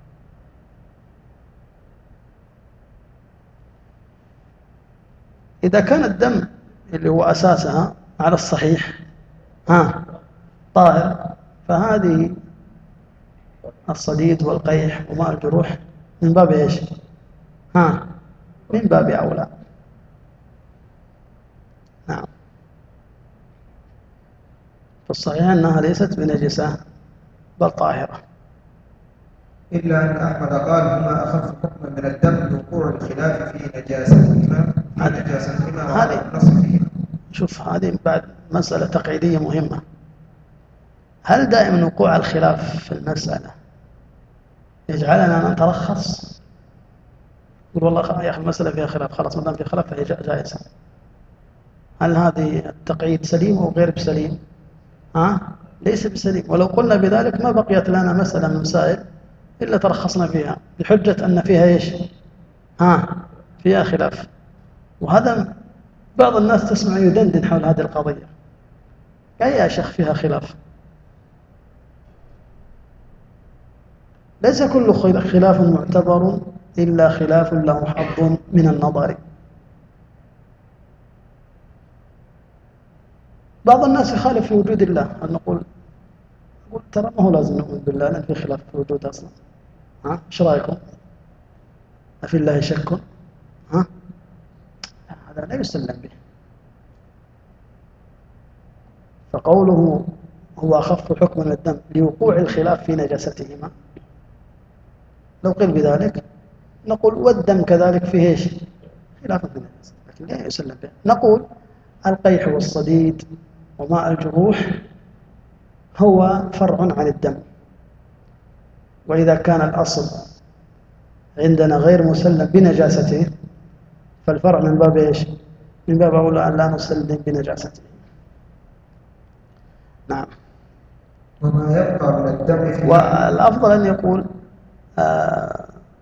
إذا كان الدم اللي هو أساسها على الصحيح ها طاهر، فهذه الصديد والقيح وماء الجروح من باب إيش؟ ها من باب أولى. نعم. فالصحيح أنها ليست بنجسة بل طاهرة. إلا أن أحمد قال هما أخف حكما من الدم لوقوع الخلاف في نجاستهما في نجاستهما وعدم النص فيهما. شوف هذه بعد مسألة تقعيدية مهمة. هل دائما وقوع الخلاف في المسألة يجعلنا نترخص؟ يقول والله يا أخي المسألة فيها خلاف، خلاص ما دام في خلاف فهي جائزة. هل هذه التقعيد سليم أو غير بسليم؟ ها؟ ليس بسليم. ولو قلنا بذلك ما بقيت لنا مسألة من مسائل إلا ترخصنا فيها بحجة أن فيها إيش؟ ها فيها خلاف. وهذا بعض الناس تسمع يدندن حول هذه القضية. قال يا شيخ فيها خلاف. ليس كل خلاف معتبر إلا خلاف له حظ من النظر. بعض الناس يخالف في وجود الله. أن نقول نقول ترى ما هو لازم نؤمن بالله لأن في خلاف في وجود أصلا. ها إيش رأيكم؟ أفي الله شك؟ ها هذا لا يسلم به. فقوله هو أخف حكما من الدم لوقوع الخلاف في نجاستهما. لو قيل بذلك نقول والدم كذلك فيه ايش؟ خلاف في النجاسة لكن لا يسلم به. نقول القيح والصديد وماء الجروح هو فرع عن الدم، وإذا كان الأصل عندنا غير مسلم بنجاسته فالفرع من باب ايش؟ من باب أولى أن لا نسلم بنجاسته. نعم. وما يبقى من الدم في والأفضل أن يقول آه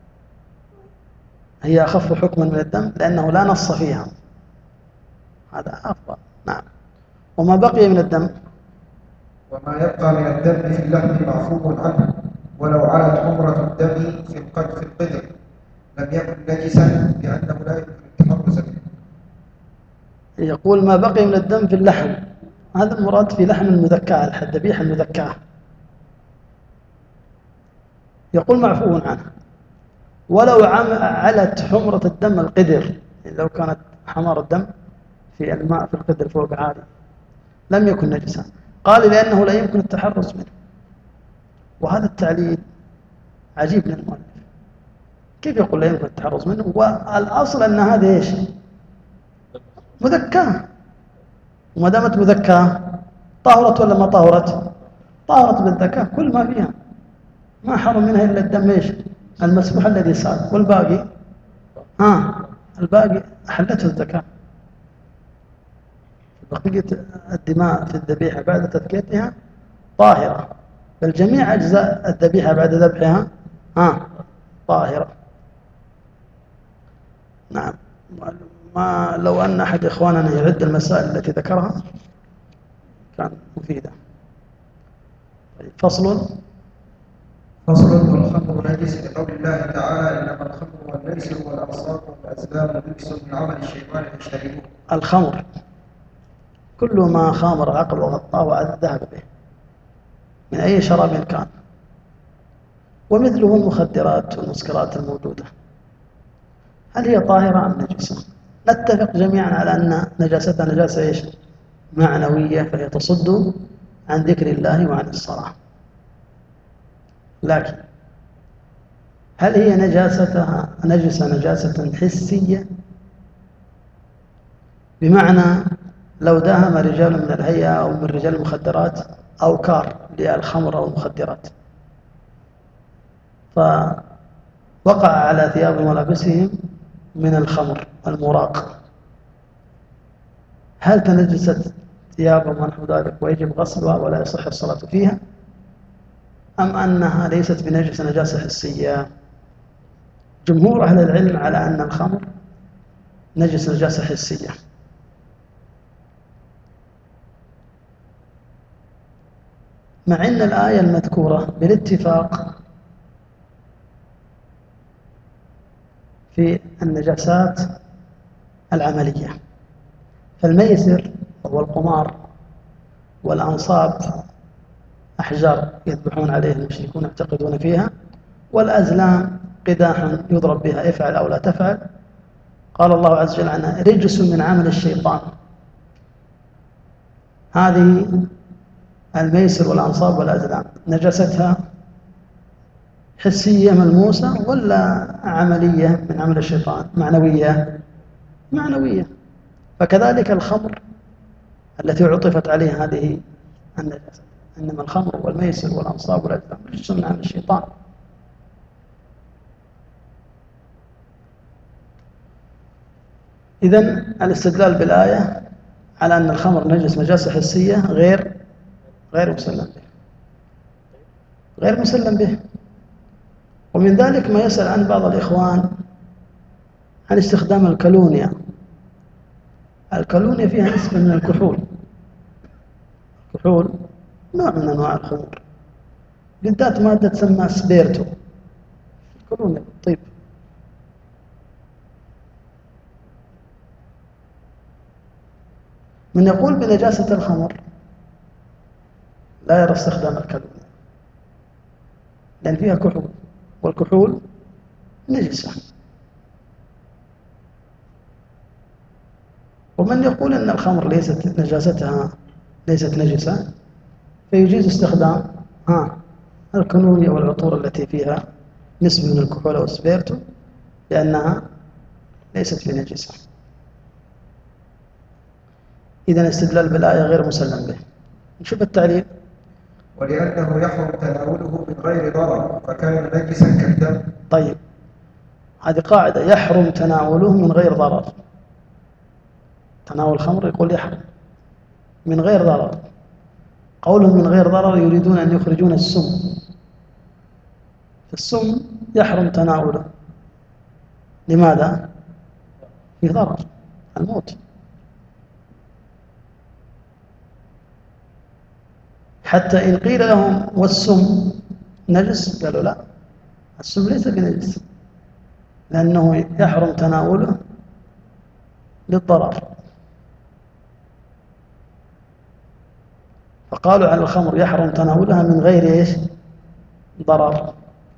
هي أخف حكما من الدم لأنه لا نص فيها. هذا أفضل. نعم. وما بقي من الدم وما يبقى من الدم في اللحم معفو عنه ولو علت عمرة الدم في القدر في القدر لم يكن نجسا لأنه لا يمكن التحرز منه. يقول ما بقي من الدم في اللحم، هذا المراد في لحم المذكاة الذبيحة المذكاة. يقول معفو عنه ولو علت حمرة الدم القدر، لو كانت حمار الدم في الماء في القدر فوق عالي لم يكن نجسا. قال لأنه لا يمكن التحرز منه. وهذا التعليل عجيب للمؤلف. كيف يقول لا يمكن التحرز منه والأصل أن هذا إيش؟ مذكاة، وما دامت مذكاة طهرت ولا ما طهرت؟ طهرت بالذكاء كل ما فيها، ما حرم منها إلا الدم إيش؟ المسبوح الذي سال، والباقي ها الباقي أحلته الذكاء. بقية الدماء في الذبيحة بعد تذكيتها طاهرة، بل جميع أجزاء الذبيحة بعد ذبحها ها طاهرة. نعم. ما لو أن أحد إخواننا يعد المسائل التي ذكرها كان مفيدة. فصل فصل والخمر نجس لقول الله تعالى إنما الخمر والميسر والأنصاب والأزلام رجس من عمل الشيطان فاجتنبوه. الخمر كل ما خامر العقل وغطاه وذهب به من أي شراب كان، ومثله المخدرات والمسكرات الموجودة. هل هي طاهرة أم نجسة؟ نتفق جميعا على أن نجاستها نجاسة إيش؟ معنوية، فهي تصد عن ذكر الله وعن الصلاة. لكن هل هي نجاستها نجسة نجاسة حسية؟ بمعنى لو داهم رجال من الهيئة أو من رجال المخدرات أو كار للخمر أو المخدرات فوقع على ثياب ملابسهم من الخمر المراق، هل تنجست ثيابهم ونحو ذلك ويجب غسلها ولا يصح الصلاة فيها، أم أنها ليست بنجسة نجاسة حسية؟ جمهور أهل العلم على أن الخمر نجس نجاسة حسية. مع أن الآية المذكورة بالاتفاق في النجاسات العملية، فالميسر والقمار والأنصاب أحجار يذبحون عليه المشركون يعتقدون فيها، والأزلام قداح يضرب بها افعل أو لا تفعل. قال الله عز وجل عنها رجس من عمل الشيطان. هذه الميسر والأنصاب والأزلام نجاستها حسية ملموسة ولا عملية من عمل الشيطان معنوية؟ معنوية. فكذلك الخمر التي عطفت عليها هذه النجاسة، إنما الخمر والميسر والأنصاب والأزلام رجس من عمل الشيطان. إذن الاستدلال بالآية على أن الخمر نجس نجاسة حسية غير غير مسلم به، غير مسلم به. ومن ذلك ما يسأل عن بعض الإخوان عن استخدام الكالونيا. الكالونيا فيها نسبة من الكحول، الكحول نوع من أنواع الخمور، بالذات مادة تسمى سبيرتو، الكالونيا بالطيب. من يقول بنجاسة الخمر لا يرى استخدام الكالونيا لأن فيها كحول، والكحول نجسة. ومن يقول أن الخمر ليست نجاستها ليست نجسة فيجيز استخدام ها الكالونيا والعطور التي فيها نسبة من الكحول أو السبيرتو لأنها ليست بنجسة. إذن الاستدلال بالآية غير مسلم به. نشوف التعليل. ولأنه يحرم تناوله من غير ضرر فكان نجسا كالدم. طيب، هذه قاعدة، يحرم تناوله من غير ضرر. تناول الخمر يقول يحرم من غير ضرر. قولهم من غير ضرر يريدون أن يخرجون السم، فالسم يحرم تناوله. لماذا؟ فيه ضرر، الموت. حتى إن قيل لهم والسم نجس قالوا لا، السم ليس بنجس لأنه يحرم تناوله للضرر. فقالوا على الخمر يحرم تناولها من غير إيش؟ ضرر.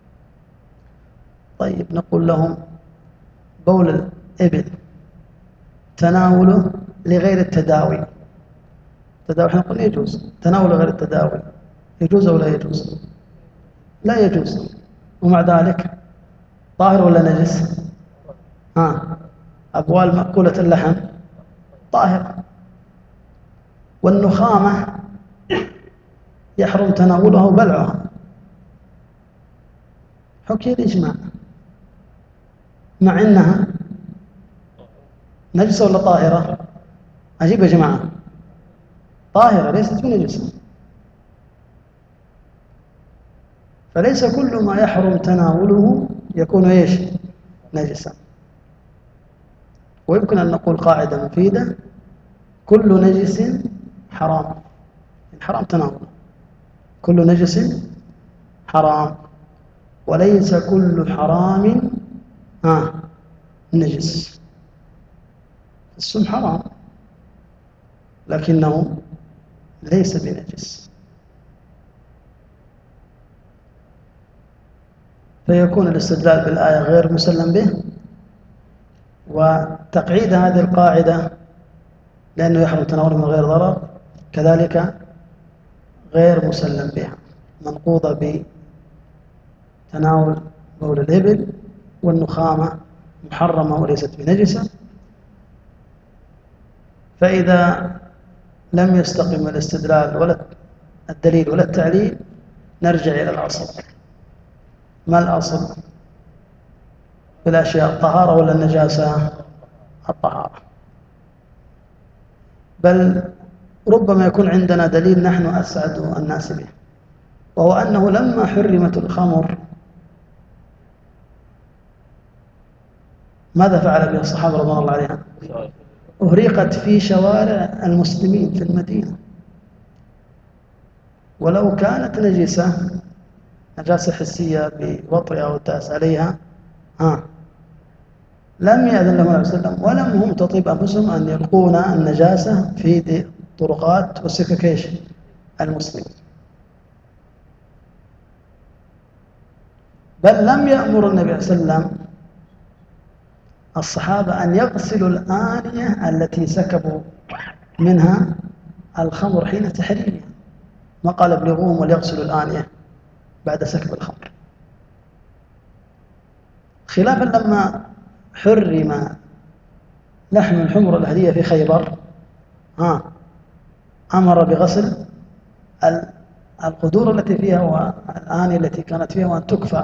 طيب نقول لهم بول الإبل تناوله لغير التداوي، التداوي احنا نقول يجوز، تناوله غير التداوي يجوز أو لا يجوز؟ لا يجوز. ومع ذلك طاهر ولا نجس؟ ها أبوال مأكولة اللحم طاهر. والنخامة يحرم تناولها وبلعها، حكي الإجماع، مع أنها نجسة ولا طاهرة؟ عجيب يا جماعة، طاهرة ليست بنجسة. فليس كل ما يحرم تناوله يكون إيش؟ نجسا. ويمكن أن نقول قاعدة مفيدة: كل نجس حرام، حرام تناوله، كل نجس حرام، وليس كل حرام آه نجس. السم حرام لكنه ليس بنجس. فيكون الاستدلال بالآية غير مسلم به، وتقعيد هذه القاعدة لأنه يحرم تناوله من غير ضرر كذلك غير مسلم بها، منقوضة بتناول بول الإبل، والنخامة محرمة وليست بنجسة. فإذا لم يستقم الاستدلال ولا الدليل ولا التعليل نرجع إلى الأصل. ما الأصل في الأشياء؟ الطهارة ولا النجاسة؟ الطهارة. بل ربما يكون عندنا دليل نحن أسعد الناس به، وهو أنه لما حرمت الخمر ماذا فعل بها الصحابة رضوان الله عليهم؟ أهريقت في شوارع المسلمين في المدينة. ولو كانت نجسة نجاسة حسية بوطئها والداس عليها ها لم يأذن لهم النبي صلى الله عليه وسلم، ولم هم تطيب أنفسهم أن يلقون النجاسة في طرقات وسكك المسلمين. بل لم يأمر النبي صلى الله عليه وسلم الصحابة أن يغسلوا الآنية التي سكبوا منها الخمر حين تحريمها، ما قال ابلغوهم وليغسلوا الآنية بعد سكب الخمر. خلافا لما حرم لحم الحمر الأهلية في خيبر ها أمر بغسل القدور التي فيها والآنية التي كانت فيها وأن تكفى.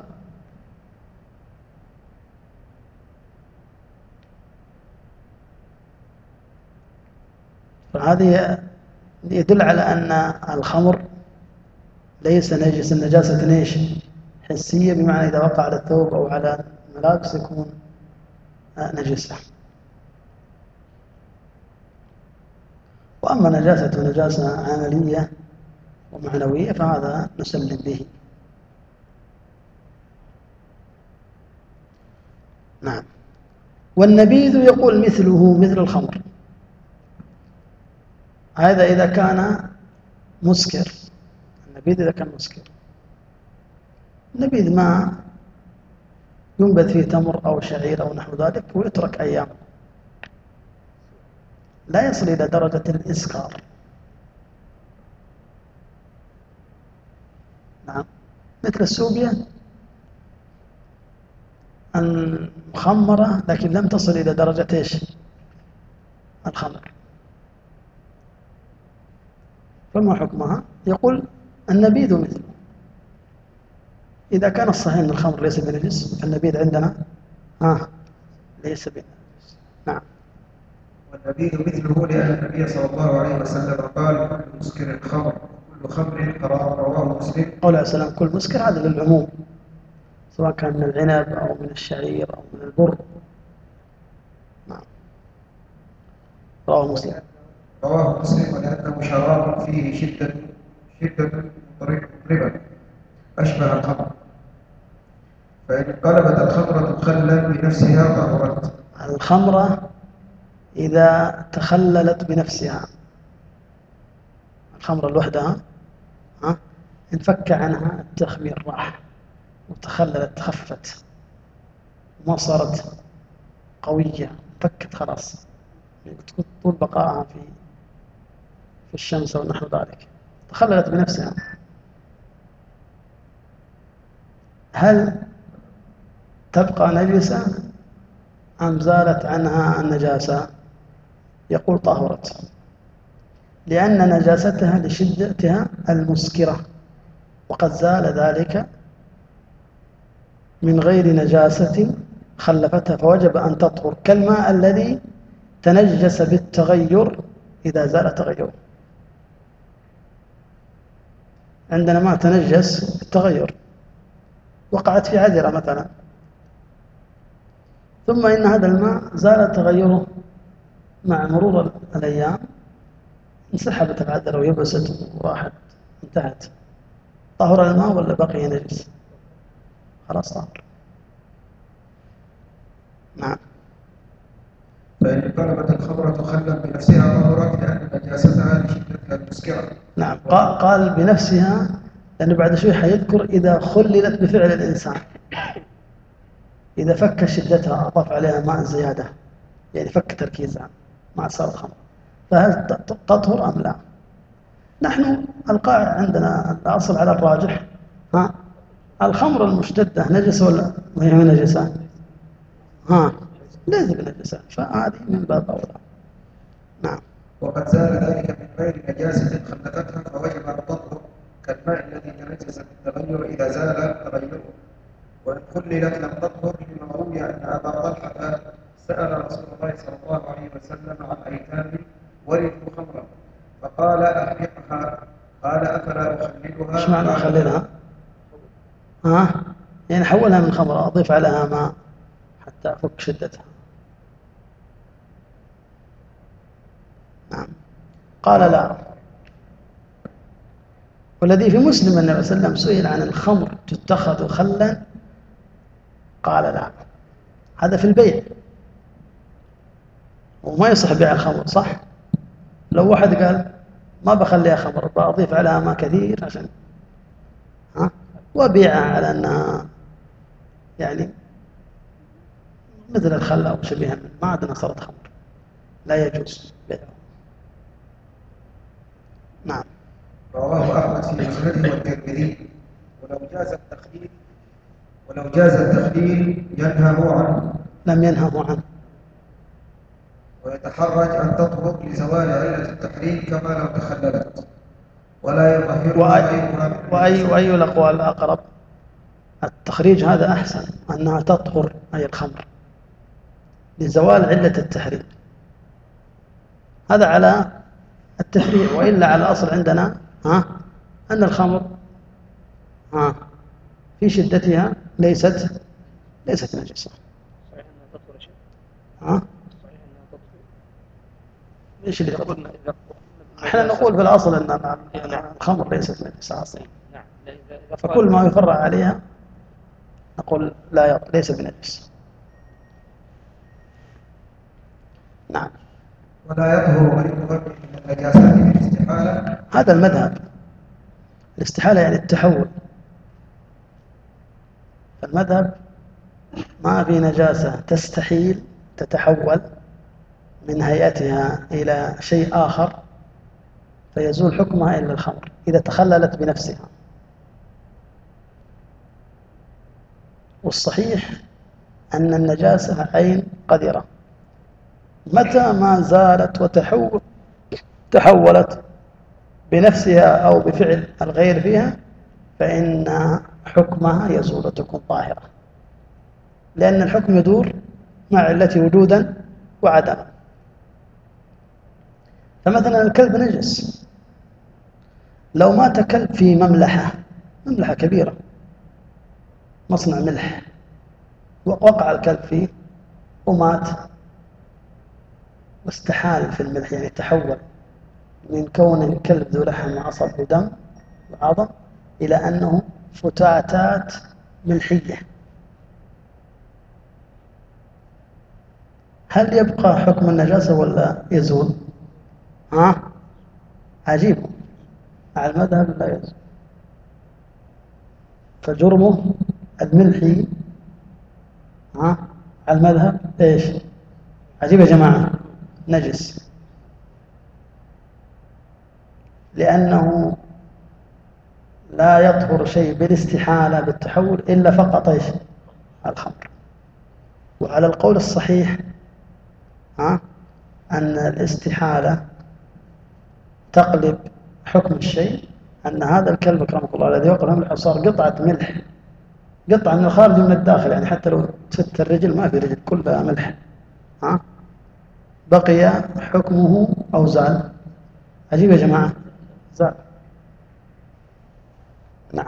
فهذه يدل على أن الخمر ليس نجس، النجاسة نيش حسية، بمعنى إذا وقع على الثوب أو على الملابس يكون نجسة. وأما نجاسة نجاسة عملية ومعنوية فهذا نسلم به. نعم. والنبيذ يقول مثله مثل الخمر، هذا إذا كان مسكر. النبيذ إذا كان مسكر. النبيذ ما ينبذ فيه تمر أو شعير أو نحو ذلك ويترك أيام، لا يصل إلى درجة الإسكار. نعم. مثل السوبيا المخمرة لكن لم تصل إلى درجة إيش؟ الخمر. فما حكمها؟ يقول النبيذ مثله. إذا كان الصحيح أن الخمر ليس بنجس فالنبيذ عندنا آه ليس بنجس. نعم. والنبيذ مثله لأن النبي صلى الله عليه وسلم قال كل مسكر خمر كل خمر حرام، رواه مسلم. قول عليه السلام كل مسكر، هذا للعموم سواء كان من العنب أو من الشعير أو من البر. نعم. رواه مسلم. رواه مسلم ولأنه شراب فيه شدة شدة مطربة أشبه الخمر، فإن انقلبت الخمرة خلا بنفسها طهرت. الخمرة إذا تخللت بنفسها، الخمرة لوحدها ها انفك عنها التخمير راح وتخللت خفت ما صارت قوية، فكت خلاص، طول بقائها في في الشمس أو نحو ذلك، تخللت بنفسها. هل تبقى نجسة أم زالت عنها النجاسة؟ يقول طهرت، لأن نجاستها لشدتها المسكرة، وقد زال ذلك من غير نجاسة خلفتها، فوجب أن تطهر كالماء الذي تنجس بالتغير إذا زال تغيره. عندنا ماء تنجس بالتغير، وقعت في عذرة مثلا، ثم إن هذا الماء زال تغيره مع مرور الأيام، انسحبت العذرة ويبست وراحت انتهت، طهر الماء ولا بقي نجس؟ خلاص طهر. نعم. فإن انقلبت الخمرة خلا بنفسها طهرت لأن نجاستها لشدتها المسكرة. نعم. قال بنفسها لأنه بعد شوي حيذكر إذا خللت بفعل الإنسان، إذا فك شدتها أضاف عليها ماء زيادة يعني فك تركيزها ما صارت خمر، فهل تطهر أم لا؟ نحن القاعدة عندنا الأصل على الراجح ها الخمر المشتدة نجسة ولا ما هي نجسة؟ ها ليس بنجسة، فهذه من باب أولى. نعم. وقد زال ذلك من غير نجاسة خلفتها فوجب أن تطهر كالماء الذي تنجس بالتغير إذا زال تغيره. وإن خللت لم تطهر، لما روي أن أبا طلحة سأل رسول الله صلى الله عليه وسلم عن أيتام ورثوا خمرا فقال أحرقها، قال أفلا أخللها؟ ايش معنى أخللها؟ ها يعني حولها من خمر أضيف عليها ماء حتى أفك شدتها. نعم. قال لا. والذي في مسلم النبي صلى الله عليه وسلم سئل عن الخمر تتخذ خلا قال لا. هذا في البيع، وما يصح بيع الخمر صح؟ لو واحد قال ما بخليها خمر بأضيف عليها ماء كثير عشان ها وبيعها على أنها يعني مثل الخل أو شبيها منه، ما عندنا صارت خمر، لا يجوز بيعها. نعم. رواه أحمد في مسنده والترمذي. ولو جاز التخليل ولو جاز التخليل ينهى عنه، لم ينهه عنه، ويتحرج أن تطهر لزوال علة التحريم كما لو تخللت، ولا يطهرها غيرها. وأي وأي الأقوال أقرب؟ التخريج هذا أحسن، أنها تطهر أي الخمر لزوال علة التحريم، هذا على التحريم، وإلا على الأصل عندنا ها أن الخمر ها في شدتها ليست ليست نجسة. ها؟ ايش اللي تقول؟ احنا نقول في الاصل ان الخمر ليست نجسة اصلا، فكل ما يفرع عليها نقول لا ليس بنجس. نعم. ولا يطهر غير مغرب من النجاسات بالاستحالة. هذا المذهب. الاستحالة يعني التحول. فالمذهب ما في نجاسة تستحيل تتحول من هيئتها إلى شيء آخر فيزول حكمها إلا الخمر إذا تخللت بنفسها. والصحيح أن النجاسة عين قذرة، متى ما زالت وتحول تحولت بنفسها أو بفعل الغير فيها فإن حكمها يزول وتكون طاهرة، لأن الحكم يدور مع علته وجودا وعدما. فمثلا الكلب نجس، لو مات كلب في مملحة مملحة كبيرة مصنع ملح وقع الكلب فيه ومات واستحال في الملح، يعني تحول من كون الكلب ذو لحم وعصب ودم وعظم إلى أنه فتاتات ملحية، هل يبقى حكم النجاسة ولا يزول؟ ها؟ عجيب، على المذهب لا يزول، فجرمه الملحي ها على المذهب ايش؟ عجيب يا جماعة، نجس، لأنه لا يطهر شيء بالاستحالة بالتحول إلا فقط ايش؟ الخمر. وعلى القول الصحيح ها أن الاستحالة تقلب حكم الشيء، أن هذا الكلب أكرمك الله الذي وقع الملح صار قطعة ملح، قطعة من الخارج ومن الداخل، يعني حتى لو ست الرجل ما في رجل كلها ملح، ها بقي حكمه أو زال. عجيب يا جماعة، زال. نعم.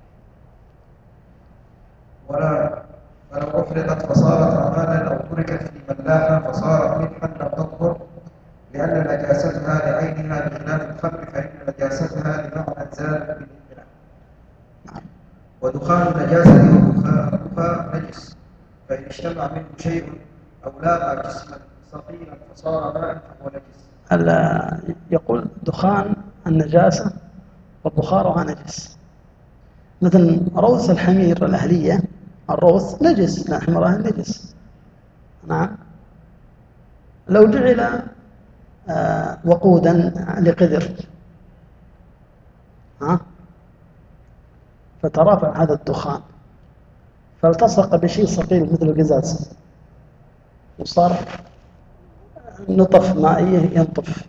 ولا فلو أفرطت فصارت رمادا أو تركت في ملاحة فصارت ملحا لم تطهر، لأن نجاستها لعينها بخلاف الخمر فإن نجاستها لمعنى زال بالإملاء. ودخان النجاسة ودخان البخار نجس، فإن اجتمع منه شيء أو لاقى جسما ثقيلا فصار ماء فهو نجس. هلا يقول دخان النجاسة وبخارها نجس، مثل روث الحمير الأهلية، الروث نجس، لا حمرها نجس. نعم. لو جعل آه وقودا لقذر ها فترافع هذا الدخان فالتصق بشيء ثقيل مثل القزاز وصار نطف مائية ينطف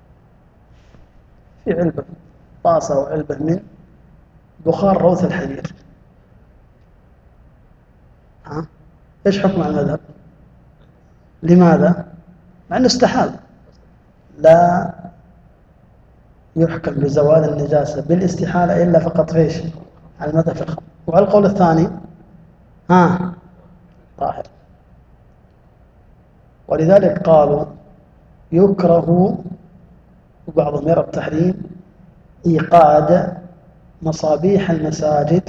في علبة، طاسة أو علبة من بخار روث الحمير، ها إيش حكم على المذهب؟ لماذا؟ مع أنه استحال، لا يحكم بزوال النجاسة بالاستحالة إلا فقط فيش على المذهب في الخمر. وعلى القول الثاني ها طاهر. ولذلك قالوا يكره، وبعضهم يرى التحريم، إيقاد مصابيح المساجد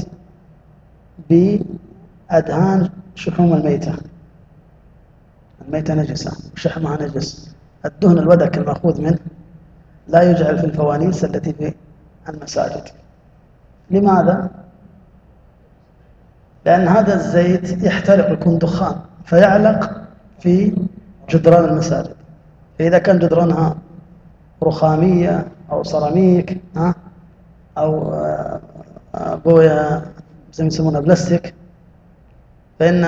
بأدهان شحوم الميتة. الميتة نجسة وشحمها نجس، الدهن الودك المأخوذ منه لا يجعل في الفوانيس التي في المساجد. لماذا؟ لأن هذا الزيت يحترق، يكون دخان فيعلق في جدران المساجد، فإذا كان جدرانها رخامية أو سيراميك ها أو بوية زي ما يسمونها بلاستيك، فإن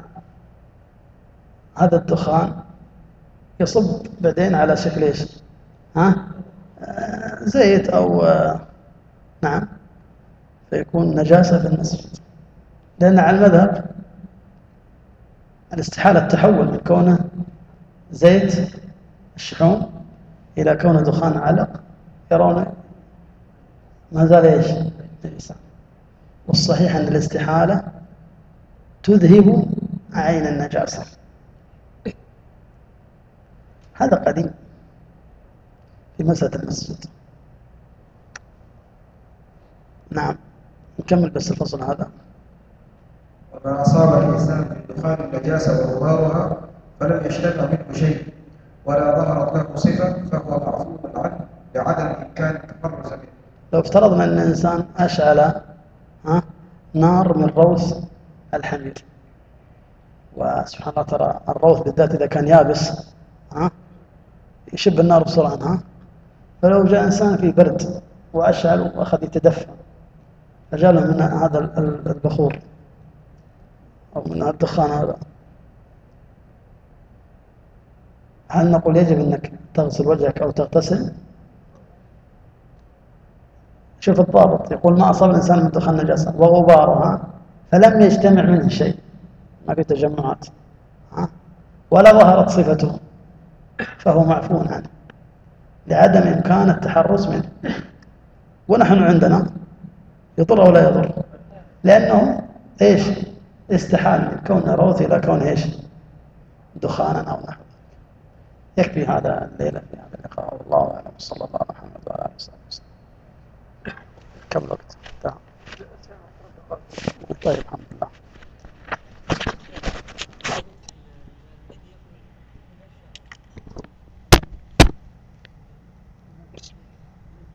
هذا الدخان يصب بعدين على شكل ايش؟ ها زيت أو نعم، فيكون نجاسة في المسجد. لأن على المذهب الاستحالة التحول من كونه زيت الشحوم إلى كونه دخان علق، يرون ما زال ايش؟ نجسا. والصحيح أن الاستحالة تذهب عين النجاسة، هذا قديم في مسألة المسجد. نعم نكمل بس الفصل هذا. وما أصاب الإنسان من دخان النجاسة وغبارها فلم يشتق منه شيء ولا ظهرت له صفة فهو معفو عنه لعدم إمكان التحرز منه. لو افترضنا أن الإنسان أشعل ها نار من روث الحمير، وسبحان الله ترى الروث بالذات إذا كان يابس ها يشب النار بسرعة ها، فلو جاء إنسان في برد وأشعل وأخذ يتدفى فجاء له من هذا البخور أو من الدخان هذا، هل نقول يجب أنك تغسل وجهك أو تغتسل؟ شوف الضابط يقول ما أصاب الإنسان من دخان نجاسة وغبارها فلم يجتمع منه شيء، ما في تجمعات ها؟ ولا ظهرت صفته فهو معفو عنه لعدم إمكان التحرز منه. ونحن عندنا يضر أو لا يضر، لأنه إيش استحال من كون روث إلى كون إيش دخانا أو نحو. يكفي هذا الليلة في هذا اللقاء، والله أعلم. صلى الله عليه وسلم. كم وقت؟